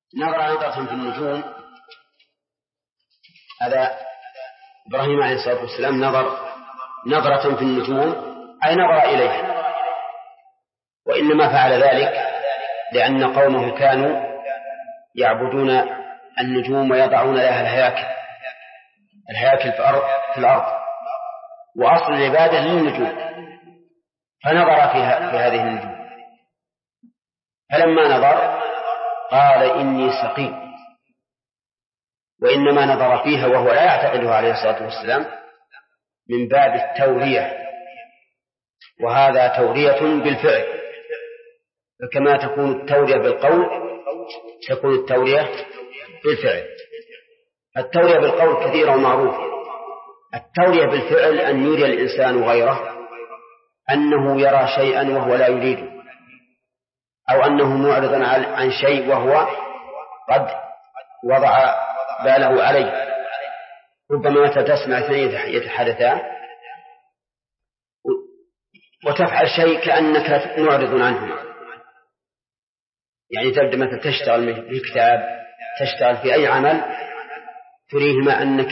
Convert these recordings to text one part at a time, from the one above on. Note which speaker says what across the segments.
Speaker 1: نظر نظرة في النجوم. هذا إبراهيم عليه الصلاة والسلام نظر نظرة في النجوم أي نظر إليها، وإنما فعل ذلك لأن قومه كانوا يعبدون النجوم ويضعون لها الهياكل في الأرض، وأصل العبادة للنجوم، فنظر في هذه النجوم. فلما نظر قال إني سقيم، وإنما نظر فيها وهو لا يعتقدها عليه الصلاة والسلام من باب التورية، وهذا تورية بالفعل، فكما تكون التورية بالقول تكون التورية بالفعل. التورية بالقول كثيرة ومعروفة، التورية بالفعل أن يري الإنسان غيره أنه يرى شيئا وهو لا يريده، أو أنه معرض عن شيء وهو قد وضع باله عليه. ربما تسمع اثنين يتحدثان وتفعل شيء كأنك معرض عنهما، يعني تبدأ مثلا تشتغل في كتاب، تشتغل في أي عمل، تريهما أنك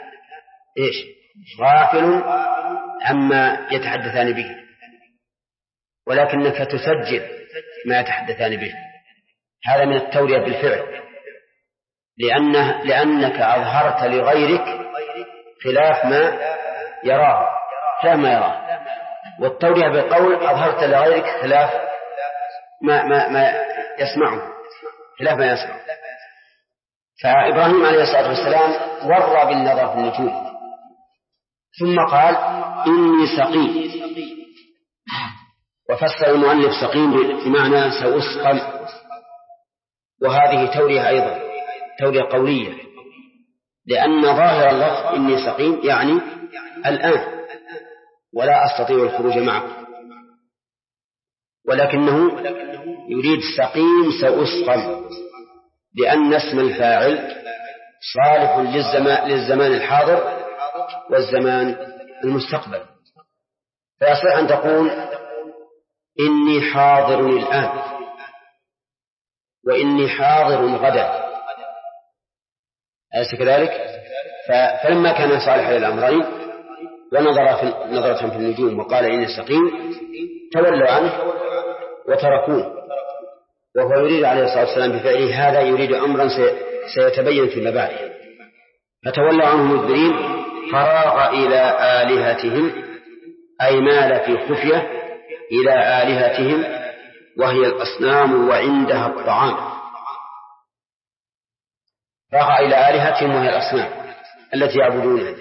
Speaker 1: غافل عما يتحدثان به، ولكنك تسجل ما يتحدثان به. هذا من التورية بالفعل، لأنك أظهرت لغيرك خلاف ما يراه. والتورية بالقول أظهرت لغيرك خلاف ما يسمعه، خلاف ما يسمع. فإبراهيم عليه الصلاة والسلام ورى بالنظر في النجوم، ثم قال إني سقيم، وفسر المؤلف سقيم بمعنى سأسقم، وهذه تورية أيضا تورية قولية، لأن ظاهر اللفظ إني سقيم يعني الآن ولا أستطيع الخروج معك، ولكنه يريد سقيم سأسقم، لأن اسم الفاعل صالح للزمان الحاضر والزمان المستقبل، فيصح أن تقول إني حاضر الآن وإني حاضر غدا، أليس كذلك؟ فلما كان صالح للأمرين ونظر نظرة في النجوم وقال إني سقيم، تولوا عنه وتركوه، وهو يريد عليه الصلاة والسلام بفعله هذا يريد أمرا سيتبين في مبادئه، فتولوا عنه مدبرين. فراغ إلى آلهتهم أي مال في خفية إلى آلهتهم وهي الأصنام وعندها الطعام. راغ إلى آلهتهم وهي الأصنام التي يعبدونها،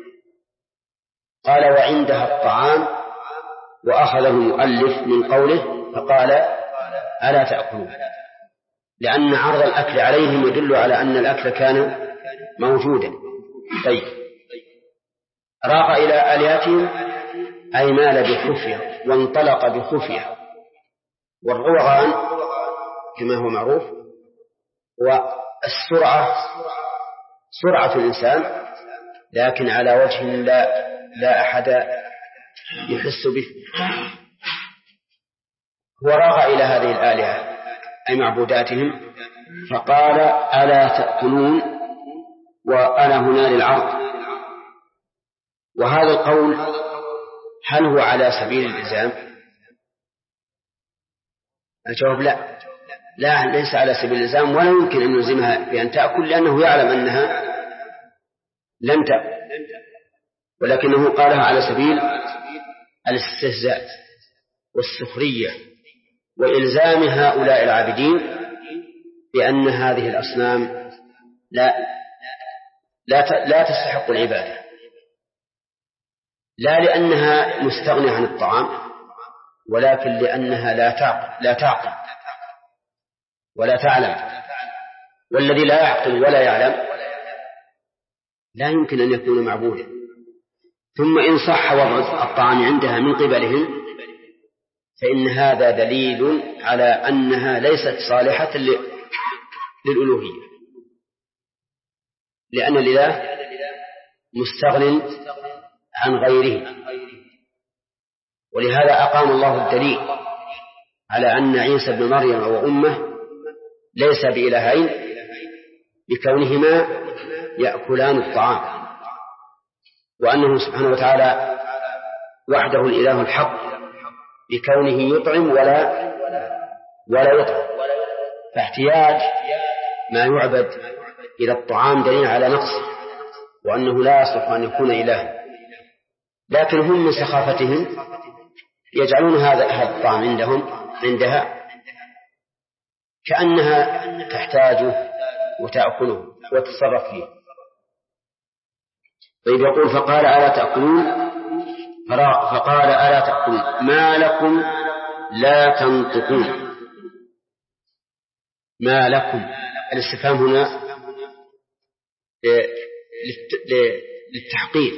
Speaker 1: قال وعندها الطعام، وأخذه المؤلف من قوله فقال ألا تأكلون، لأن عرض الأكل عليهم يدل على أن الأكل كان موجودا. طيب، راق إلى آلهتهم أي مال بخفية وانطلق بخفية، والروغان كما هو معروف والسرعة سرعة الإنسان، لكن على وجه لا أحد يحس به. وراغ إلى هذه الآلهة أي معبوداتهم فقال ألا تأكلون، وأنا هنا للعرض. وهذا القول هل هو على سبيل الإلزام؟ الجواب لا ليس على سبيل الإلزام، ولا يمكن أن يلزمها بأن تأكل، لأنه يعلم أنها لن تأكل، ولكنه قالها على سبيل الاستهزاء والسخرية وإلزام هؤلاء العابدين بأن هذه الأصنام لا تستحق العبادة، لا لأنها مستغنية عن الطعام، ولكن لأنها لا تعقل ولا تعلم، والذي لا يعقل ولا يعلم لا يمكن أن يكون معبودا. ثم إن صح وضع الطعام عندها من قبلهم فإن هذا دليل على أنها ليست صالحة للألوهية، لأن الإله مستغن عن غيره. ولهذا أقام الله الدليل على أن عيسى بن مريم وأمه ليس بإلهين بكونهما يأكلان الطعام، وأنه سبحانه وتعالى وحده الإله الحق بكونه يطعم ولا يطعم، فاحتياج ما يعبد إلى الطعام دليل على نقصه، وأنه لا يصلح أن يكون إله. لكن هم من سخافتهم يجعلون هذا الطعام عندها كأنها تحتاجه وتأكله وتتصرف فيه. طيب يقول فقال ألا تأكلون ما لكم لا تنطقون. ما لكم الاستفهام هنا للتحقير،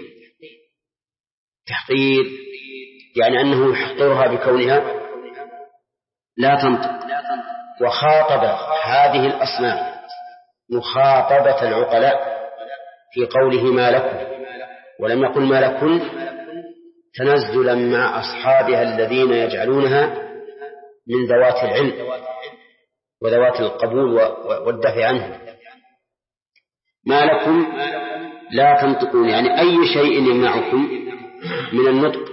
Speaker 1: تحقير يعني أنه يحقرها بكونها لا تنطق، وخاطب هذه الأصنام مخاطبة العقلاء في قوله ما لكم، ولم يقل ما لكم تنزلا مع أصحابها الذين يجعلونها من ذوات العلم وذوات القبول والدفع عنه. ما لكم لا تنطقون يعني أي شيء يمنعكم من النطق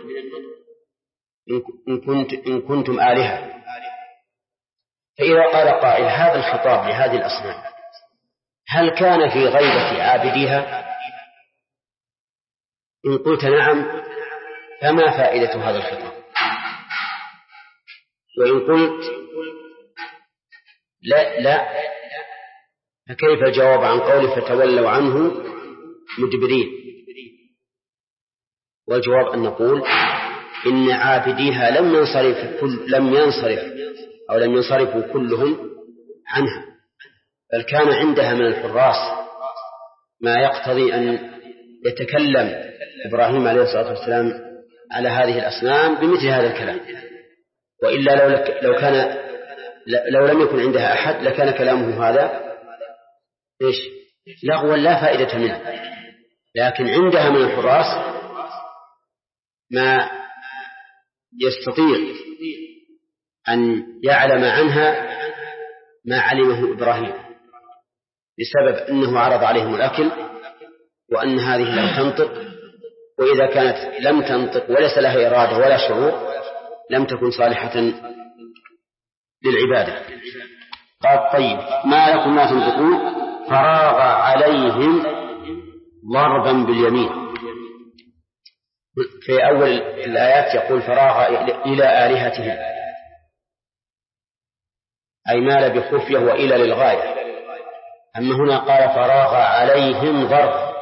Speaker 1: إن كنتم آلهة. فإذا قال قائل هذا الخطاب لهذه الأصنام هل كان في غيبة عابديها؟ إن قلت نعم فما فائدة هذا الخطاب؟ وإن قلت لا فكيف الجواب عن قوله فتولوا عنه مدبرين؟ والجواب أن نقول إن عابديها لم ينصرفوا كلهم عنها، بل كان عندها من الحراس ما يقتضي أن يتكلم إبراهيم عليه الصلاة والسلام على هذه الأصنام بمثل هذا الكلام، وإلا لو لم يكن عندها أحد لكان كلامه هذا لغوا لا فائدة منه. لكن عندها من الحراس ما يستطيع أن يعلم عنها ما علمه إبراهيم، بسبب أنه عرض عليهم الأكل وأن هذه لم تنطق، وإذا كانت لم تنطق وليس لها إرادة ولا شعور لم تكن صالحة للعبادة. قال طيب ما لكم لا تنطقون فراغ عليهم ضربا باليمين. في أول الآيات يقول فراغ إلى آلهتهم، أي مال بخفية وإلى للغاية. أما هنا قال فراغ عليهم ضرب،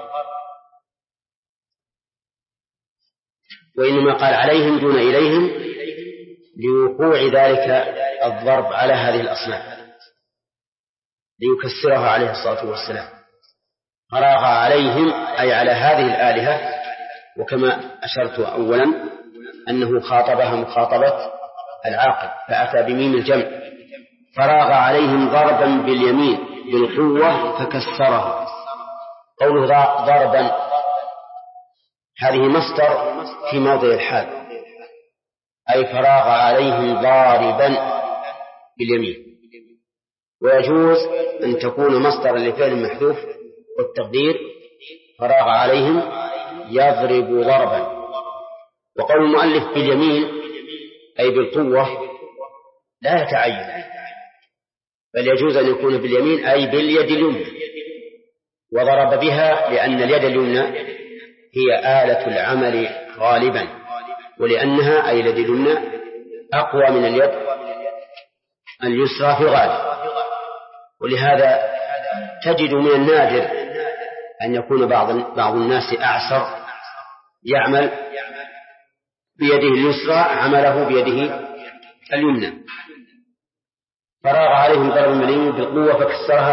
Speaker 1: وإنما قال عليهم دون إليهم لوقوع ذلك الضرب على هذه الأصنام ليكسرها عليه الصلاة والسلام. فراغ عليهم أي على هذه الآلهة، وكما أشرت أولا أنه خاطبها مخاطبة العاقل فأتى بميم الجمع. فراغ عليهم ضربا باليمين بالقوة فكسرها. قوله ضربا هذه مصدر في موضع الحال، أي فراغ عليهم ضاربا باليمين. ويجوز أن تكون مصدرا لفعل محذوف والتقدير فراغ عليهم يضرب ضربا. وقول المؤلف باليمين أي بالقوة لا يتعين، بل يجوز أن يكون باليمين أي باليد اليمنى، وضرب بها لأن اليد اليمنى هي آلة العمل غالبا، ولأنها أي اليد اليمنى أقوى من اليد اليسرى في الغالب. ولهذا تجد من النادر أن يكون بعض الناس أعسر يعمل بيده اليسرى عمله بيده اليمنى. فراغ عليهم ضرب باليمين بالقوة فكسرها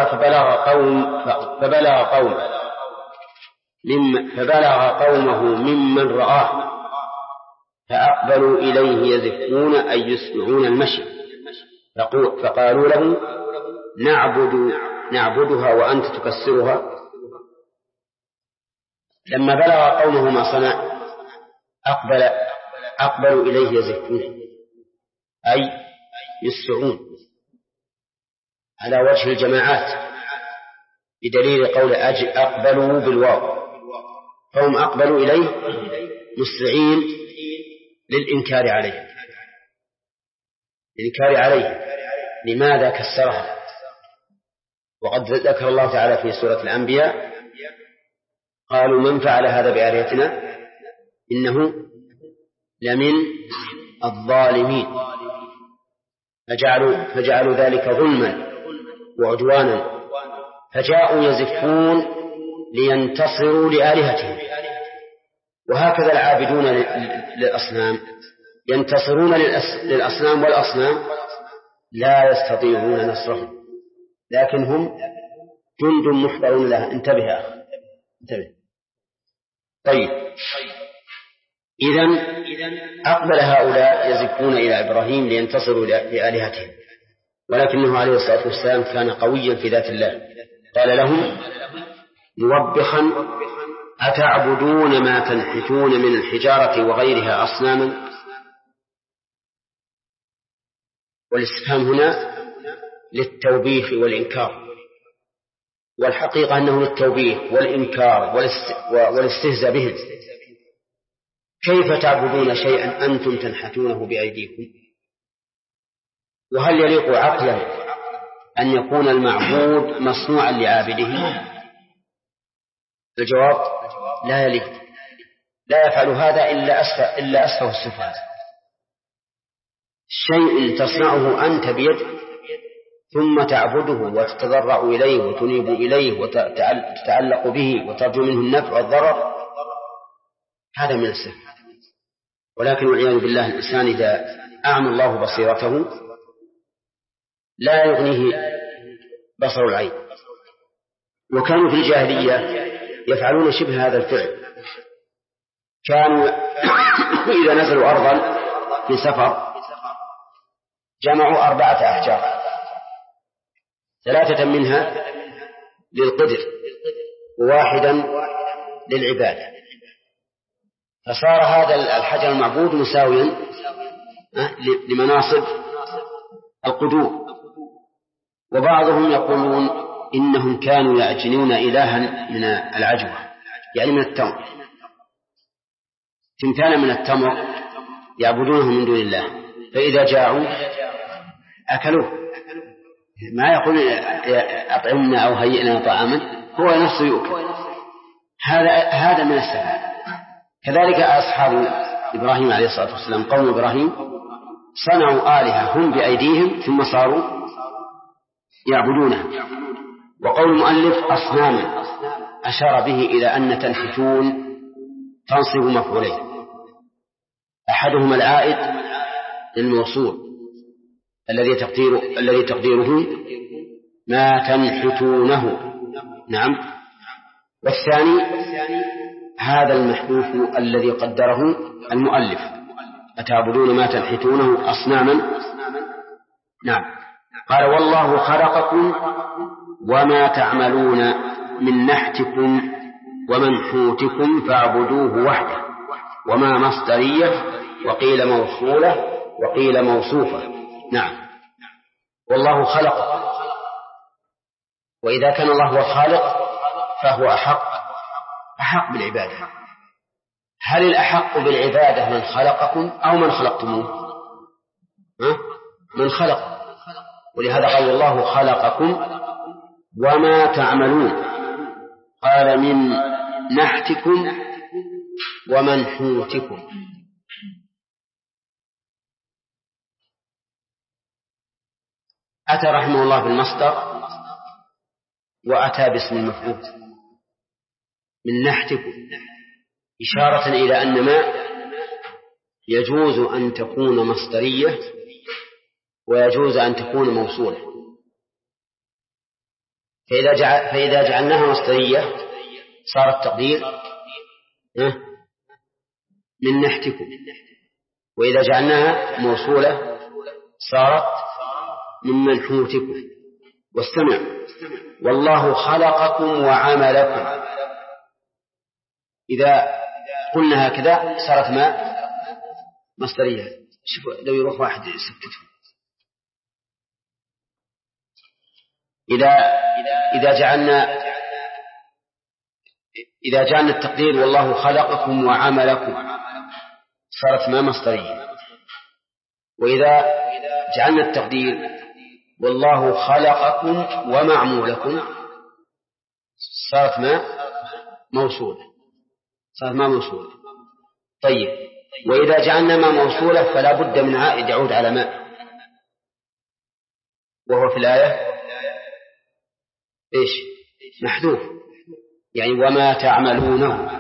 Speaker 1: فبلغ قومه ممن رآه فأقبلوا إليه يزفون أي يسمعون المشي، فقالوا له نعبدها وأنت تكسرها. لما بلغ قومه ما صنع أقبلوا إليه يزفون أي يسرعون. على وجه الجماعات بدليل قول أقبلوا بالواو، فهم أقبلوا إليه مسرعين للإنكار عليه. لماذا كسرها؟ وقد ذكر الله تعالى في سورة الأنبياء قالوا من فعل هذا بآلهتنا إنه لمن الظالمين، فجعلوا ذلك ظلما وعدوانا، فجاءوا يزفون لينتصروا لآلهتهم. وهكذا العابدون للأصنام ينتصرون للأصنام، والأصنام لا يستطيعون نصرهم، لكن هم جند محضرون لها. انتبه. طيب، إذن أقبل هؤلاء يزفون إلى إبراهيم لينتصروا لآلهتهم، ولكنه عليه الصلاة والسلام كان قويا في ذات الله. قال لهم موبخا أتعبدون ما تنحتون من الحجارة وغيرها أصناما؟ والاستفهام هنا للتوبيخ والإنكار، والحقيقة أنه للتوبيخ والإنكار والاستهزاء بهم. كيف تعبدون شيئا أنتم تنحتونه بأيديكم؟ وهل يليق عقلا أن يكون المعبود مصنوعا لعابده؟ الجواب لا يليق. لا يفعل هذا إلا أسفه السفهاء. شيء تصنعه أنت بيدك ثم تعبده وتتضرع إليه وتنيب إليه وتتعلق به وترجو منه النفع والضرر، هذا من السفه. ولكن والعياذ بالله الإنسان إذا أعمى الله بصيرته لا يغنيه بصر العين. وكانوا في الجاهلية يفعلون شبه هذا الفعل. كانوا إذا نزلوا أرضا في سفر جمعوا 4 أحجار، 3 منها للقدر و1 للعبادة، فصار هذا الحجر المعبود مساويا لمناصب القدور. وبعضهم يقولون إنهم كانوا يعجنون إلها من العجوة، يعني من التمر، تمثالا من التمر يعبدونه من دون الله، فإذا جاءوا أكلوه. ما يقول أطعمنا أو هيئنا طعاما، هو نفسه يؤكل. هذا من السفه. كذلك أصحاب إبراهيم عليه الصلاة والسلام، قوم إبراهيم صنعوا آلهة هم بأيديهم ثم صاروا يعبدونها. وقول المؤلف أصناما أشار به إلى أن تنحتون تنصب مفعولين، أحدهما العائد للموصول الذي تقديره ما تنحتونه، نعم. والثاني هذا المحذوف الذي قدره المؤلف، أتعبدون ما تنحتونه أصناما، نعم. قال والله خلقكم وما تعملون من نحتكم ومنحوتكم فاعبدوه وحده، وما مصدرية وقيل موصولة وقيل موصوفة، نعم. والله خلقكم، وإذا كان الله هو الخالق فهو أحق بالعبادة. هل الأحق بالعبادة من خلقكم أو من خلقتموه؟ من خلق. ولهذا قال الله خلقكم وما تعملون، قال من نحتكم ومنحوتكم. أتى رحمه الله بالمصدر وأتى باسم المفعول من نحتكم، إشارة إلى أن ما يجوز أن تكون مصدرية ويجوز أن تكون موصولة. فإذا جعلناها مصدرية صار التقدير من نحتكم، وإذا جعلناها موصولة صارت من منحوتكم. واستمع، والله خلقكم وعملكم. إذا قلنا هكذا صارت ما مصدرية. شوفوا لو يروح واحد يسكته. إذا إذا جعلنا التقدير والله خلقكم وعملكم صارت ما مصدرية. وإذا جعلنا التقدير والله خلقكم ومعمولكم صارت ما موصولة. طيب، وإذا جعلنا ما موصولة فلا بد من عائد يعود على ما، وهو في الآية إيش؟ محذوف، يعني وما تعملونه.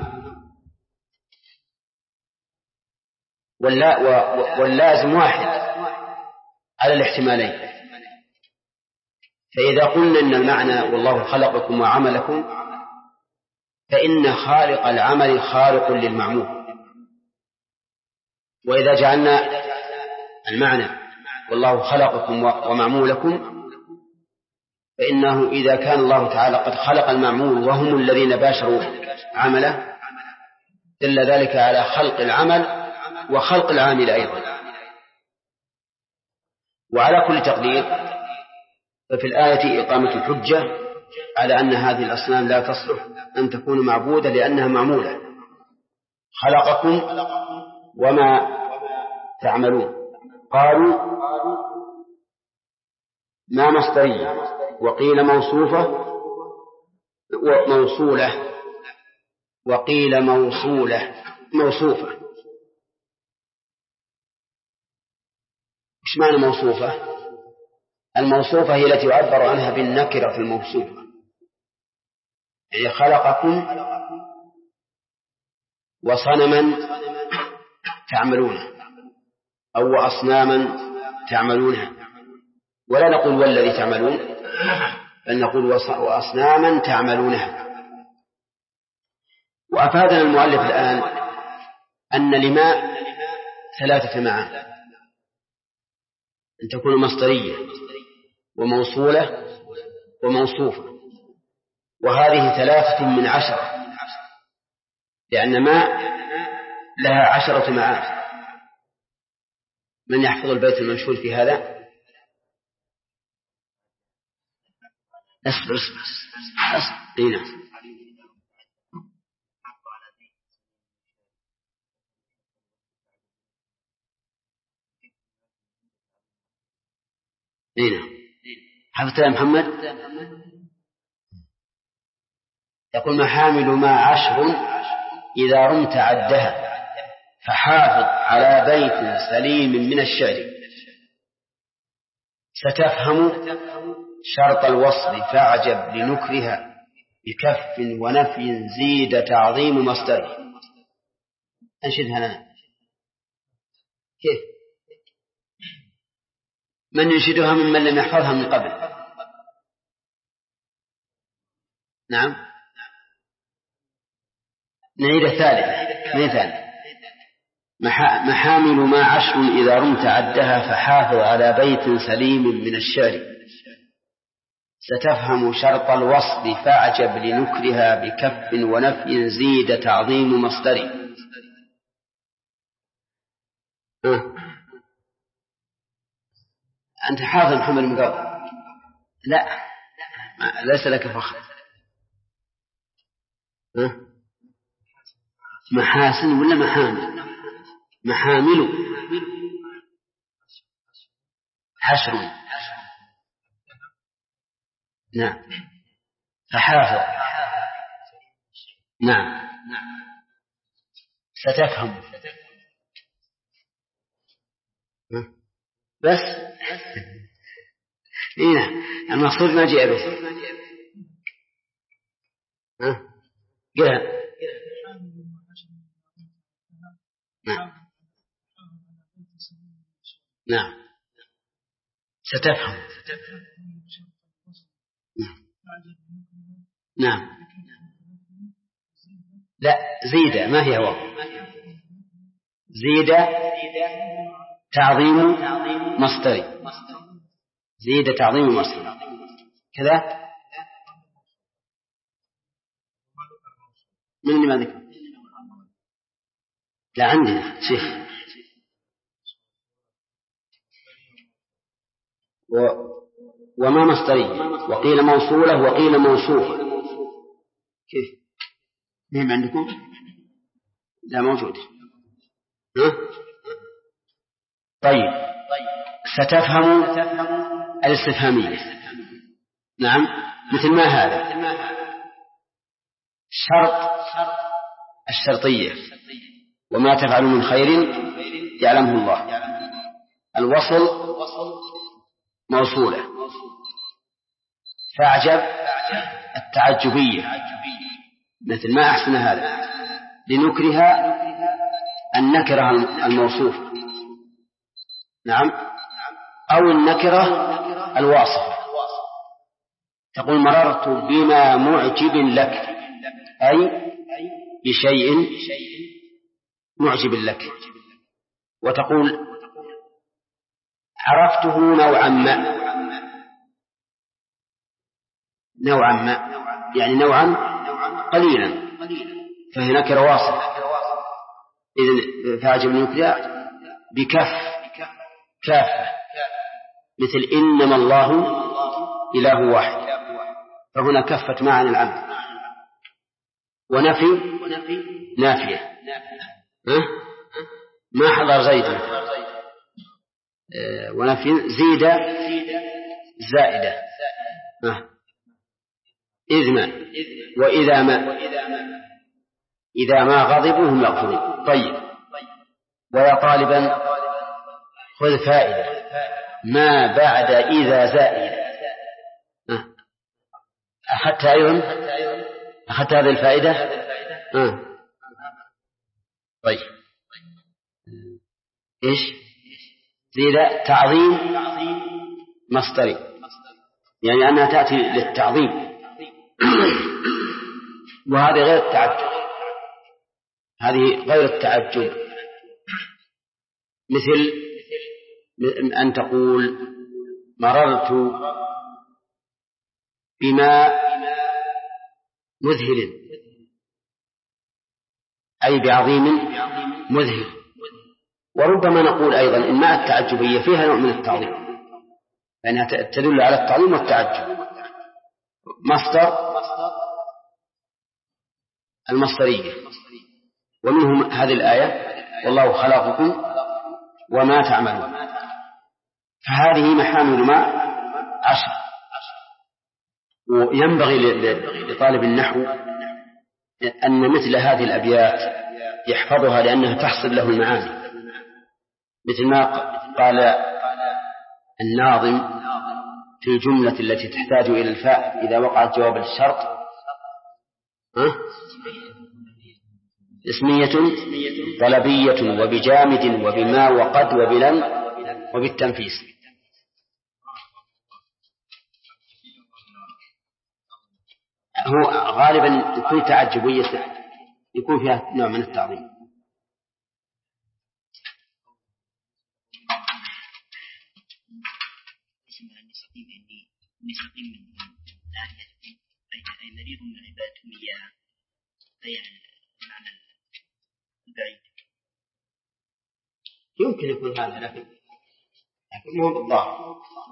Speaker 1: واللازم واحد على الاحتمالين. فإذا قلنا إن المعنى والله خلقكم وعملكم فإن خالق العمل خالق للمعمول. وإذا جعلنا المعنى والله خلقكم ومعمولكم فإنه إذا كان الله تعالى قد خلق المعمول وهم الذين باشروا عمله دل ذلك على خلق العمل وخلق العامل أيضا. وعلى كل تقدير ففي الآية إقامة الحجة على أن هذه الأصنام لا تصلح أن تكون معبودة لأنها معمولة. خلقكم وما تعملون قالوا ما مصدرية، وقيل موصولة وقيل موصوفة. إيش معنى موصوفة؟ الموصوفة هي التي يعبر عنها بالنكرة في الموصوفة، يعني خلقكم وصنما تعملونه أو أصناما تعملونها، ولا نقول والذي تعملون بل نقول وأصناما تعملونها. وأفادنا المؤلف الآن أن لما 3 معاني: أن تكون مصدرية وموصولة وموصوفة، وهذه 3 من 10، لأن ما لها 10 معاني. من يحفظ البيت المنشور في هذا؟ أصبر. هنا حفظت يا محمد؟ يقول محامل ما 10 إذا رمت عدها فحافظ على بيت سليم من الشعر. ستفهم شرط الوصل فاعجب لنكرها بكف ونفي زيد تعظيم مصدره. أنشدها لنا كيف؟ من ينشدها ممن لم يحفظها من قبل؟ نعم، نعيد الثالثة. محامل ما 10 إذا رمت عدها فحافظ على بيت سليم من الشعر. ستفهم شرط الوصف فاعجب لنكرها بكف ونفي زيد تعظيم مصدري. أنت حافظ محمد من قبل؟ لا، ليس لك فخر. محاسن ولا محامل؟ محامل 10. نعم، فحافظ. نعم، ستفهم بس. نعم، المقصود ما جاء به. قلها. نعم، ستفهم. نعم، لا، زيد ما هي هو، زيد تعظيم مصدري، زيد تعظيم مصدري كذا. من اللي ما ذكر؟ لا، عندنا شيخ وما مصدرية، وقيل موصولة وقيل موصوفة. كيف؟ نعم عندكم؟ لا موجود. طيب ستفهم الاستفهامية. نعم مثل ما هذا شرط الشرطية وما تفعل من خير يعلمه الله. الوصل موصولة. فاعجب التعجبية مثل ما أحسن هذا لنكره النكرة الموصوف. نعم أو النكرة الواصفة. تقول مررت بما معجب لك أي بشيء معجب لك. وتقول عرفته نوعا ما يعني نوعا قليلا فهي نكرة واصفة. إذن فاعجب نكرة كافة مثل إنما الله إله واحد فهنا كفت معنى العبد. ونفي نافية ما حضر زيد. ونفي زيد زائدة إذا ما غضبوا هم يغفرون. طيب ويا طالبا خذ فائدة ما بعد إذا زائدة. أخذت هذه الفائدة. طيب إيش زيد تعظيم مصدري يعني أنها تأتي للتعظيم وهذه غير التعجب. هذه غير التعجب مثل أن تقول مررت بما مذهل أي بعظيم مذهل. وربما نقول أيضا إن مع التعجبية فيها نوع من التعظيم لأنها تدل على التعظيم والتعجب. مصدر المصدرية ومنهم هذه الآية والله خلقكم وما تعملون. فهذه محامل ما 10. وينبغي لطالب النحو أن مثل هذه الأبيات يحفظها لأنها تحصل له المعاني. مثل ما قال الناظم في الجملة التي تحتاج إلى الفاء إذا وقعت جواب الشرط اسمية طلبية وبجامد وبما وقد وبلن وبالتنفيس. هو غالبا يكون تعجبية يكون فيها نوع من التعظيم.
Speaker 2: أي مريض من عبادهم إياها أي المعنى البعيد.
Speaker 1: يمكن يكون هذا لكن مو بالظاهر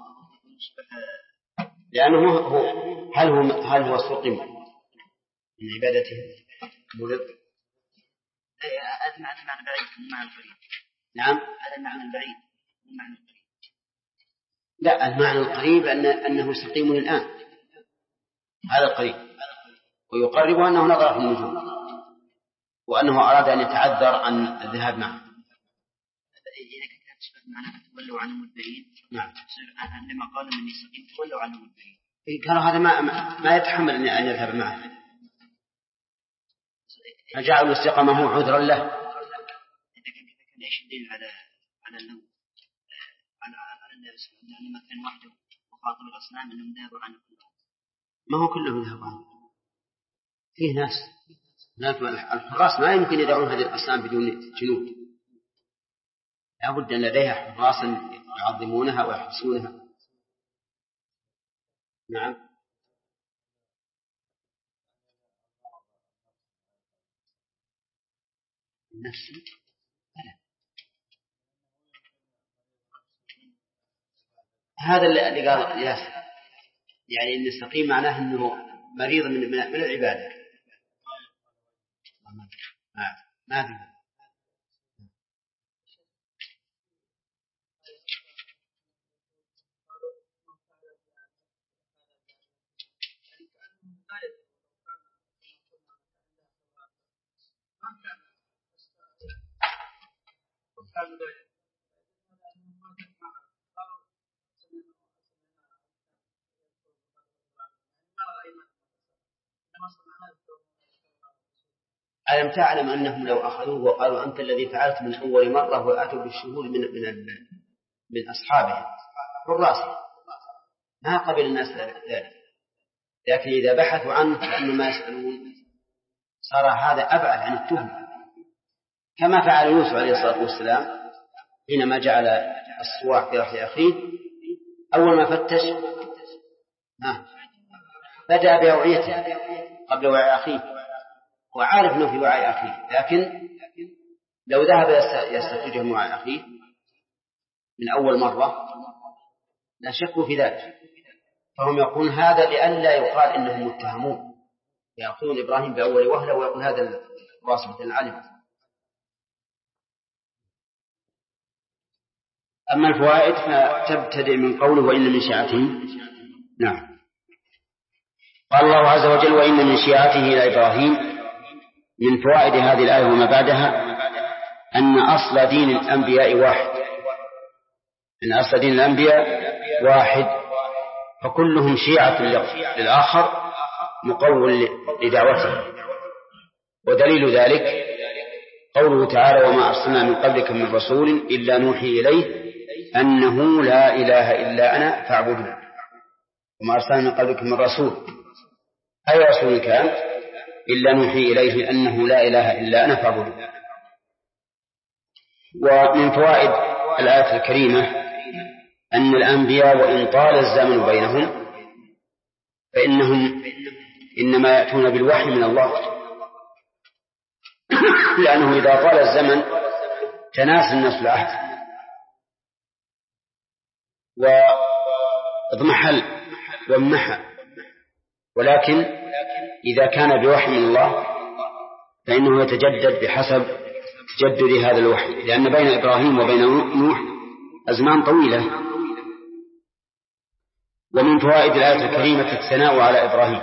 Speaker 1: لأنه هل هو سقم من عبادته مرض؟
Speaker 2: هذا المعنى بعيد من المعنى القريب.
Speaker 1: نعم
Speaker 2: هذا المعنى البعيد من المعنى القريب.
Speaker 1: لا المعنى القريب أنه سقيم الآن هذا القريب. ويقرب أنه نظر في النجوم وأنه أراد أن يتعذر عن الذهاب معه.
Speaker 2: إذا كانت تشبه معنى تولوا عنه مدبرين.
Speaker 1: نعم.
Speaker 2: لما قال من سقيم تولوا عنه مدبرين.
Speaker 1: كان هذا ما يتحمل أن يذهب معه. فجعلوا استقامه عذرا له.
Speaker 2: إذا كان إيش الدليل على اللو على الناس لما كان وحده وخاطب الأصنام أنهم ذهبوا عنه كلهم.
Speaker 1: ما هو كلهم ذهبوا عنه. فيه ناس الحراس ما يمكن يدعون هذه الأصنام بدون جنود. لا بد أن لديها حراسا يعظمونها ويحرسونها. نعم نفسي هذا اللي قال ياسر يعني إن السقيم معناه أنه مريض من العبادة. ما أدري. ألم تعلم أنهم لو أخذوه وقالوا أنت الذي فعلت من أول مرة وأتوا بالشهود من أصحابهم الراسل ما قبل الناس ذلك، لكن إذا بحثوا عنه فإنه ما يسألون صار هذا أبعد عن التهمة، كما فعل يوسف عليه الصلاة والسلام حينما جعل الصواع في رحل أخيه. أول ما فتش بدأ بأوعيته قبل وعاء أخيه، وعارف أنه في وعاء أخيه، لكن لو ذهب يستخرجه من وعاء أخيه من أول مرة لا شكوا في ذلك. فهم يقولون هذا لئلا يقال إنهم متهمون، يأخذون إبراهيم بأول وهلة ويقول هذا الواسطة العلم. أما الفوائد فتبتدئ من قوله وإن من شيعته. نعم. قال الله عز وجل وإن من شيعته إلى إبراهيم. من فوائد هذه الآية وما بعدها أن أصل دين الأنبياء واحد، أن أصل دين الأنبياء واحد، فكلهم شيعة للآخر مقول لدعوته. ودليل ذلك قوله تعالى وما أرسلنا من قبلك من رسول إلا نوحي إليه أنه لا إله إلا أنا فاعبدون. وما أرسلنا من قبلك من رسول، أي رسول كان إلا نوحي إليه أنه لا إله إلا أنا فاعبدون. ومن فوائد الآية الكريمة أن الأنبياء وإن طال الزمن بينهم فإنهم إنما يأتون بالوحي من الله، لأنه إذا طال الزمن تناسى الناس العهد واضمحل وامنحى، ولكن إذا كان بوحي من الله فإنه يتجدد بحسب تجدد هذا الوحي، لأن بين إبراهيم وبين نوح أزمان طويلة. ومن فوائد الآية الكريمة الثناء على إبراهيم،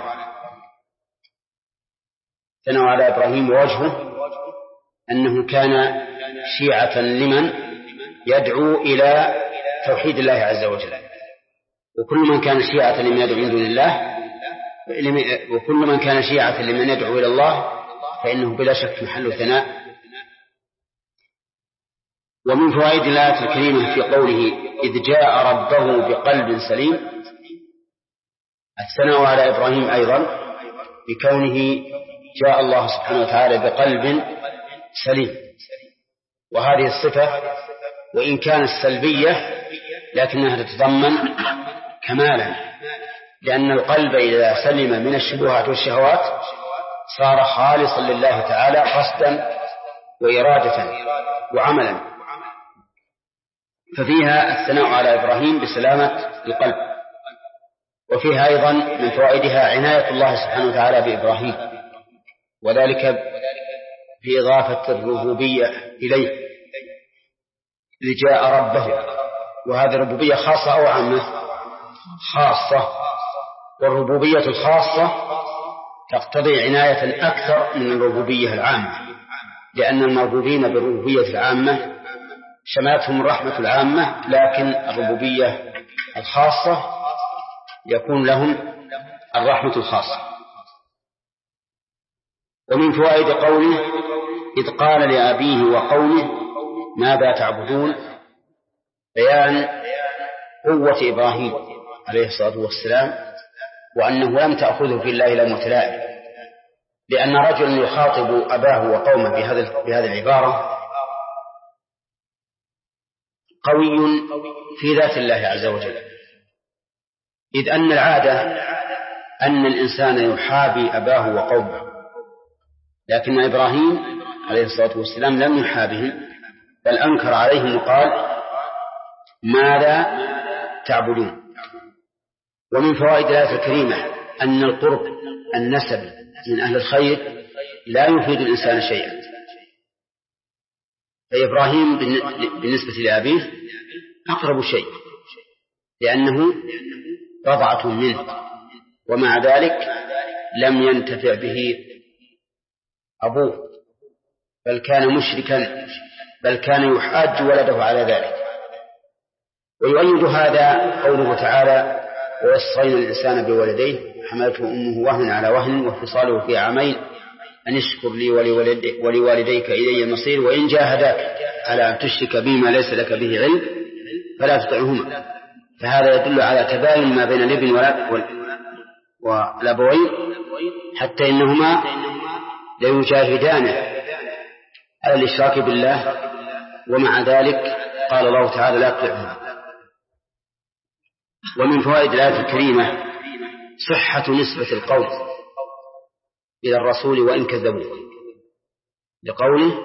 Speaker 1: ثناء على إبراهيم ووجهه أنه كان شيعة لمن يدعو إلى توحيد الله عز وجل، وكل من كان شيعة لمن يدعو من دون الله، وكل من كان شيعة لمن يدعو إلى الله فإنه بلا شك محل ثناء. ومن فوائد الآية الكريمة في قوله إذ جاء ربه بقلب سليم الثناء على إبراهيم أيضا بكونه جاء الله سبحانه وتعالى بقلب سليم، وهذه الصفة وإن كانت سلبية لكنها تتضمن كمالا، لأن القلب إذا سلم من الشبهات والشهوات صار خالصا لله تعالى قصدا وإرادة وعملا. ففيها الثناء على إبراهيم بسلامة القلب. وفيها أيضا من فوائدها عناية الله سبحانه وتعالى بإبراهيم، وذلك بإضافة الربوبية إليه لجاء ربه، وهذه الربوبية خاصة أو عامة؟ خاصة. والربوبية الخاصة تقتضي عناية أكثر من الربوبية العامة، لأن المربوبين بالربوبية العامة شملتهم الرحمة العامة، لكن الربوبية الخاصة يكون لهم الرحمة الخاصة. ومن فوائد قوله إذ قال لأبيه وقومه ماذا تعبدون بيان قوة إبراهيم عليه الصلاة والسلام، وأنه لم تأخذه في الله لومة لائم، لأن رجلا يخاطب أباه وقومه بهذه العبارة قوي في ذات الله عز وجل، إذ أن العادة أن الإنسان يحابي أباه وقومه، لكن إبراهيم عليه الصلاة والسلام لم يحابهم بل أنكر عليهم وقال ماذا تعبدون. ومن فوائد الآية الكريمة أن القرب النسب من أهل الخير لا يفيد الإنسان شيئا. فإبراهيم بالنسبة لأبيه أقرب شيء لأنه رضعة منه، ومع ذلك لم ينتفع به أبوه، بل كان مشركا، بل كان يحاج ولده على ذلك. ويؤيد هذا قوله تعالى: ووصينا الإنسان بولديه حملته أمه وهنا على وهن وفصاله في عامين أن اشكر لي ولوالديك إلي المصير وإن جاهداك على أن تشرك بما ليس لك به علم فلا تطعهما. فهذا يدل على تباين ما بين الابن والأبوين، حتى إنهما ليجاهدان على الإشراك بالله، ومع ذلك قال الله تعالى: لا تطعهما. ومن فوائد الآية الكريمة صحة نسبة القول إلى الرسول وإن كذبوه، لقوله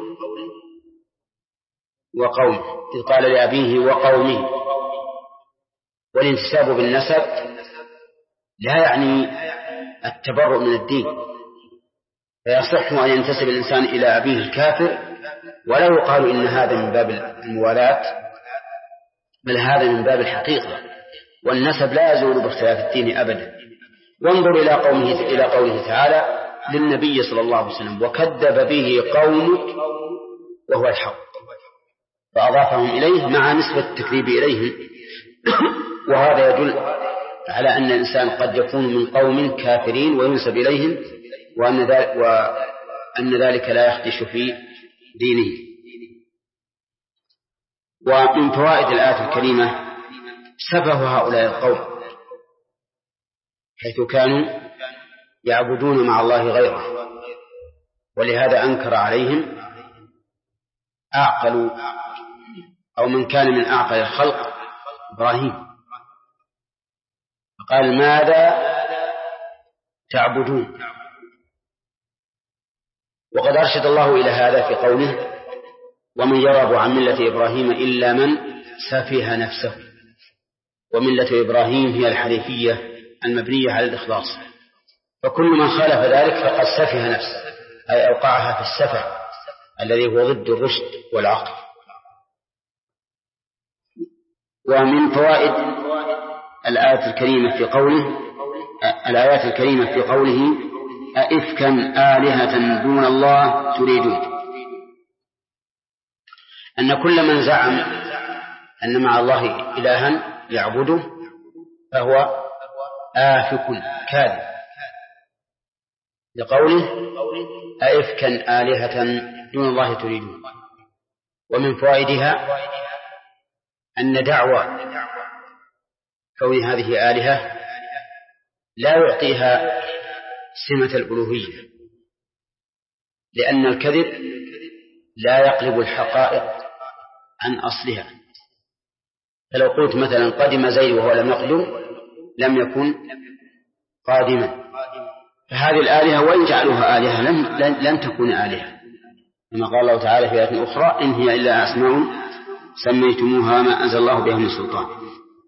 Speaker 1: وقومه إذ قال لأبيه وقومه. والانتساب بالنسب لا يعني التبرؤ من الدين، فيصح أن ينتسب الإنسان إلى أبيه الكافر ولا يقال إن هذا من باب الموالاة، بل هذا من باب الحقيقة، والنسب لا يزول باختلاف الدين أبدا. وانظر إلى قوله تعالى للنبي صلى الله عليه وسلم: وكذب به قومك وهو الحق، فأضافهم إليه مع نسبة التكذيب إليهم. وهذا يدل على أن الإنسان قد يكون من قوم كافرين وينسب إليهم، وأن ذلك لا يخدش في دينه. ومن فوائد الآية الكريمة سفه هؤلاء القوم، حيث كانوا يعبدون مع الله غيره، ولهذا أنكر عليهم أعقل أو من كان من أعقل الخلق إبراهيم، فقال: ماذا تعبدون؟ وقد أرشد الله إلى هذا في قوله: ومن يرغب عن ملة إبراهيم إلا من سفه نفسه. وملة إبراهيم هي الحنيفية المبنية على الإخلاص، فكل من خالف ذلك فقد سفه نفسه، أي أوقعها في السفه الذي هو ضد الرشد والعقل. ومن فوائد الآيات الكريمة في قوله أئفكا آلهة دون الله تريدون، أن كل من زعم أن مع الله إلها يعبده فهو آفك كاذب، لقوله أئفكا آلهة دون الله تريدون. ومن فوائدها أن دعوى كون هذه آلهة لا يعطيها سمة الألوهية، لأن الكذب لا يقلب الحقائق عن أصلها. فلو قلت مثلا قدم زيد وهو لم يقدم لم يكن قادما، فهذه الآلهة وإن جعلوها آلهة لن تكون آلهة، كما قال الله تعالى في آية أخرى: إن هي إلا أسماء سميتموها ما أنزل الله بها من سلطان.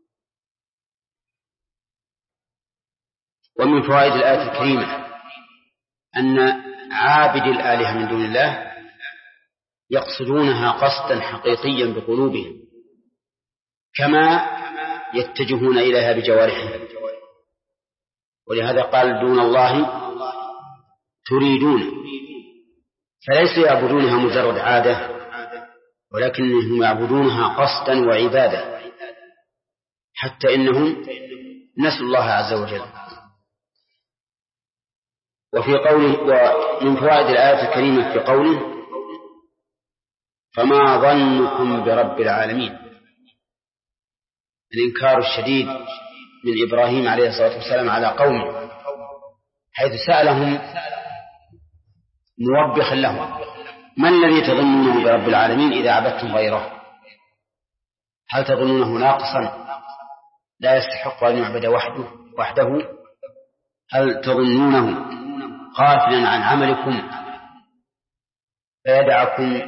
Speaker 1: ومن فوائد الآية الكريمة أن عابد الآلهة من دون الله يقصدونها قصدا حقيقيا بقلوبهم، كما يتجهون إليها بجوارحهم، ولهذا قال دون الله تريدون، فليسوا يعبدونها مجرد عادة، ولكنهم يعبدونها قصدا وعبادة، حتى إنهم نسوا الله عز وجل. ومن فوائد الآية الكريمة في قوله فما ظنكم برب العالمين، الإنكار الشديد من إبراهيم عليه الصلاة والسلام على قومه، حيث سألهم موبخا لهم: ما الذي تظنونه برب العالمين إذا عبدتم غيره؟ هل تظنونه ناقصا لا يستحق أن يعبد وحده؟ هل تظنونه غافلا عن عملكم فيدعكم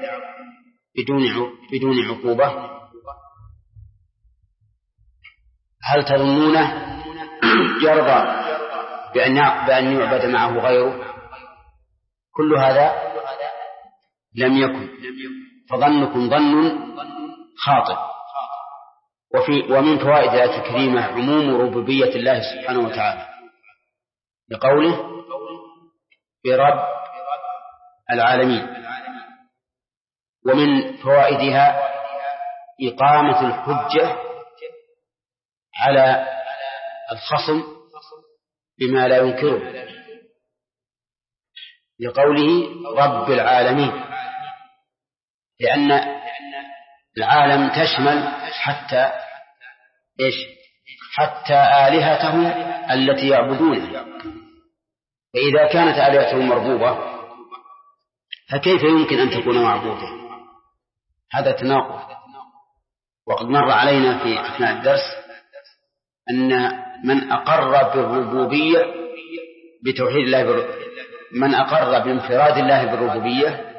Speaker 1: بدون عقوبة؟ هل تظنونه يرضى بأن يعبد معه غيره، كل هذا لم يكن، فظنكم ظن خاطئ. ومن فوائد الآية الكريمة عموم ربوبية الله سبحانه وتعالى لقوله برب العالمين. ومن فوائدها إقامة الحجة على الخصم بما لا ينكره لقوله رب العالمين، لأن العالم تشمل حتى آلهتهم التي يعبدونها، فإذا كانت آلهتهم مربوبة فكيف يمكن أن تكون معبودة؟ هذا تناقض. وقد مر علينا في أثناء الدرس أن من أقر بالربوبية بتوحيد الله من أقر بانفراد الله بالربوبية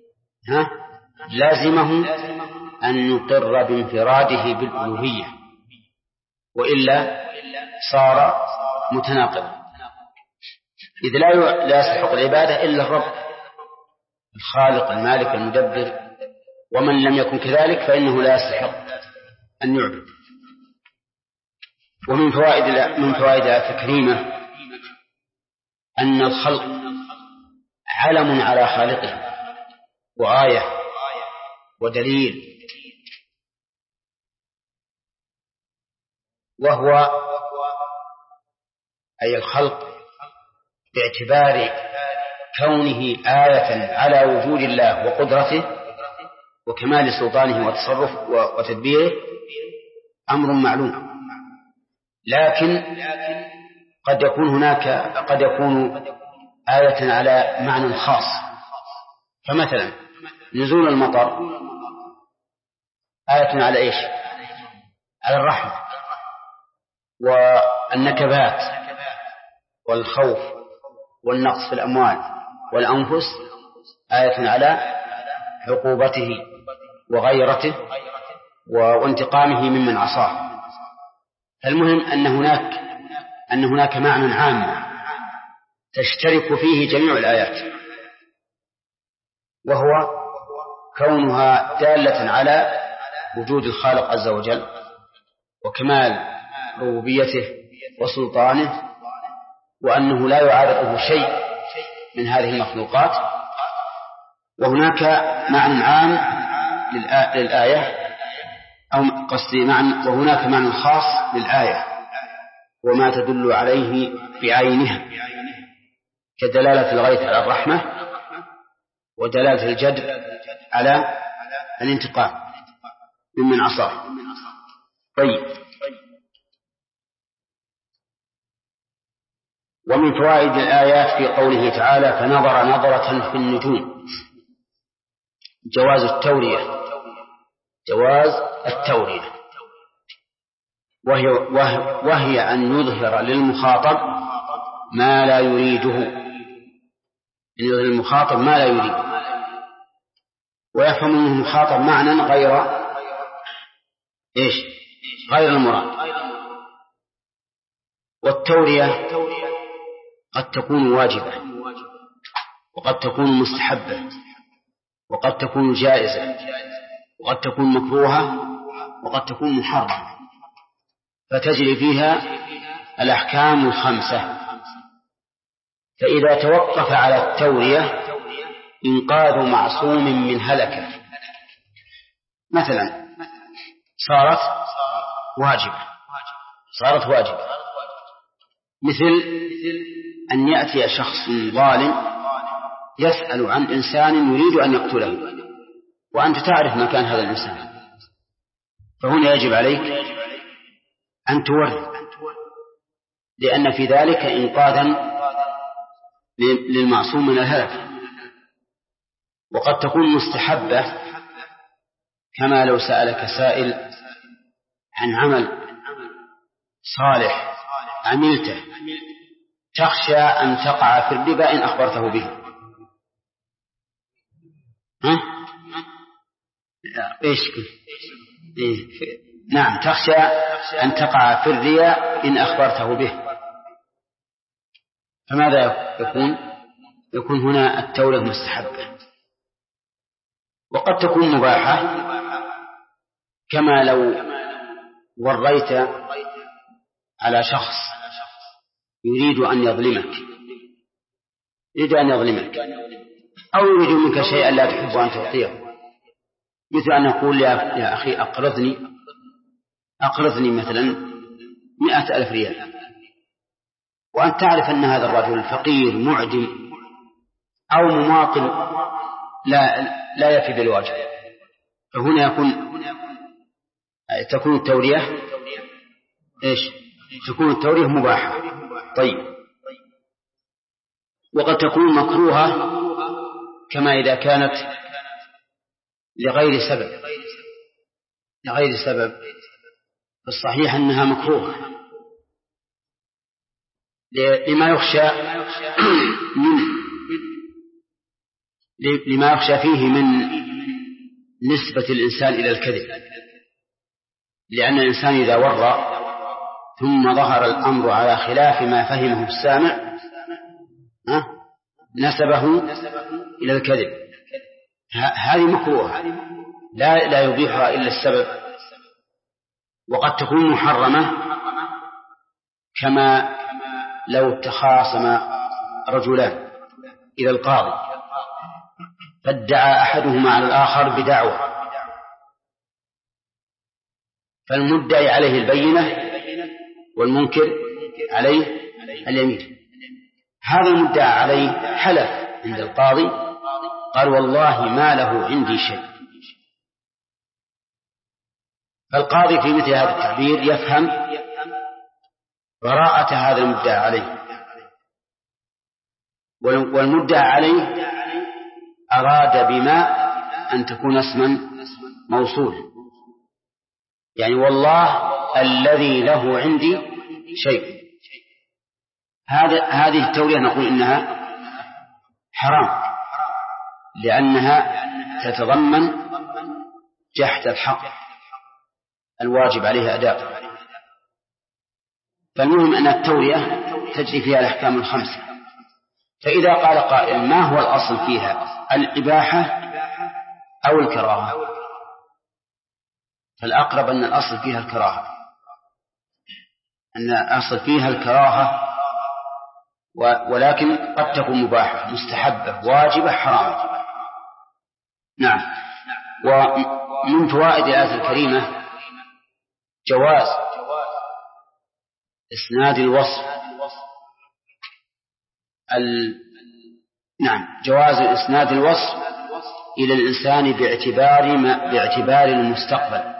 Speaker 1: لازمه أن يقر بانفراده بالألوهية، وإلا صار متناقضا، إذ لا يستحق العبادة إلا الرب الخالق المالك المدبر، ومن لم يكن كذلك فإنه لا يستحق أن يعبد. ومن فوائد الآية الكريمة أن الخلق علم على خالقه وآية ودليل، وهو أي الخلق باعتبار كونه آية على وجود الله وقدرته وكمال سلطانه وتصرف وتدبيره أمر معلوم، لكن قد يكون آية على معنى خاص. فمثلا نزول المطر آية على إيش؟ على الرحمة، والنكبات والخوف والنقص في الأموال والأنفس آية على عقوبته وغيرته وانتقامه ممن عصاه. المهم أن هناك معنى عام تشترك فيه جميع الآيات، وهو كونها دالة على وجود الخالق عز وجل وكمال ربوبيته وسلطانه، وأنه لا يعارضه شيء من هذه المخلوقات. وهناك معنى عام للآية وهناك معنى خاص للآية وما تدل عليه بعينها، كدلالة الغيث على الرحمة ودلالة الجد على الانتقام ممن عصاه. طيب، ومن فوائد الآيات في قوله تعالى فنظر نظرة في النجوم جواز التورية، وهي أن يظهر للمخاطب ما لا يريده، أن يظهر للمخاطب ما لا يريده، ويفهم منه المخاطب معنى غير المراد. والتورية قد تكون واجبة، وقد تكون مستحبة، وقد تكون جائزة، وقد تكون مكروهة، وقد تكون محرمة، فتجري فيها الأحكام الخمسة. فإذا توقف على التورية إنقاذ معصوم من هلكة، مثلا صارت واجبة، مثل أن يأتي شخص ظالم يسأل عن إنسان يريد أن يقتله، وأنت تعرف مكان هذا الإنسان، فهنا يجب عليك أن توري، لأن في ذلك إنقاذا للمعصوم من الهلك. وقد تكون مستحبة، كما لو سألك سائل عن عمل صالح عملته تخشى أن تقع في الربا إن أخبرته به، إيش نعم، تخشى أن تقع في الرياء إن أخبرته به. فماذا يكون هنا التورية مستحبة، وقد تكون مباحة، كما لو وريت على شخص يريد أن يظلمك أو يريد منك شيئا لا تحب أن تعطيه، مثل أن يقول يا أخي أقرضني مثلا 100,000 ريال، وأن تعرف أن هذا الرجل فقير معدم أو مماطل لا يفي بالواجب، فهنا تكون التورية تكون التورية مباحة. طيب، وقد تكون مكروهة كما إذا كانت لغير سبب، الصحيح أنها مكروهة لما يخشى فيه من نسبة الإنسان إلى الكذب، لأن الإنسان إذا ورى ثم ظهر الأمر على خلاف ما فهمه السامع نسبه إلى الكذب، هذه مكروهة لا يبيحها إلا السبب. وقد تكون محرمة كما لو تخاصم رجلان إلى القاضي فادعى أحدهما على الآخر بدعوى، فالمدعي عليه البينة والمنكر عليه اليمين. هذا المدعى عليه حلف عند القاضي قال والله ما له عندي شيء، فالقاضي في مثل هذا التعبير يفهم براءة هذا المدعى عليه، والمدعى عليه أراد بما أن تكون اسما موصول، يعني والله الذي له عندي شيء. هذه التورية نقول إنها حرام، لأنها تتضمن جحد الحق الواجب عليه أداء. فالمهم أن التورية تجري فيها الأحكام الخمسة. فإذا قال قائل ما هو الأصل فيها، الإباحة أو الكراهة؟ فالأقرب أن الأصل فيها الكراهة، ولكن قد تكون مباحة مستحبة واجبة حرام. نعم. ومن فوائد الآية الكريمة جواز إسناد الوصف إلى الإنسان باعتبار المستقبل،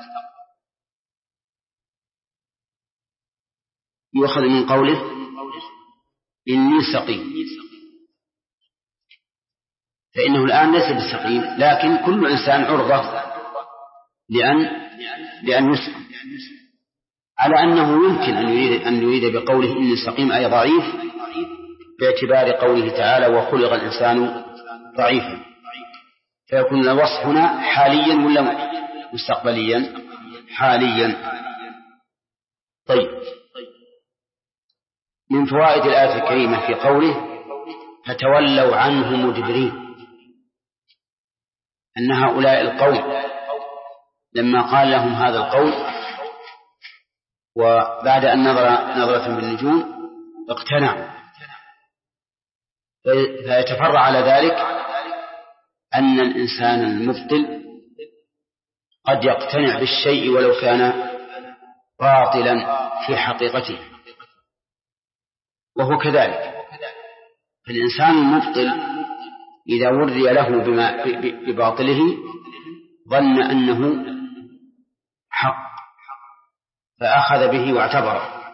Speaker 1: يؤخذ من قوله إني سقيم، فإنه الآن ليس بالسقيم، لكن كل إنسان عرضة لأن يسقم، على أنه يمكن أن يريد بقوله إني سقيم أي ضعيف، باعتبار قوله تعالى وخلق الإنسان ضعيفا، فيكون الوصف هنا حاليا ولا مستقبليا؟ حاليا. طيب، من فوائد الآية الكريمة في قوله فتولوا عنه مدبرين، أن هؤلاء القوم لما قال لهم هذا القول وبعد أن نظرة بالنجوم اقتنعوا، فيتفرع على ذلك أن الإنسان المبطل قد يقتنع بالشيء ولو كان باطلا في حقيقته، وهو كذلك. فالإنسان المبطل إذا وري له بباطله ظن أنه حق فأخذ به واعتبره.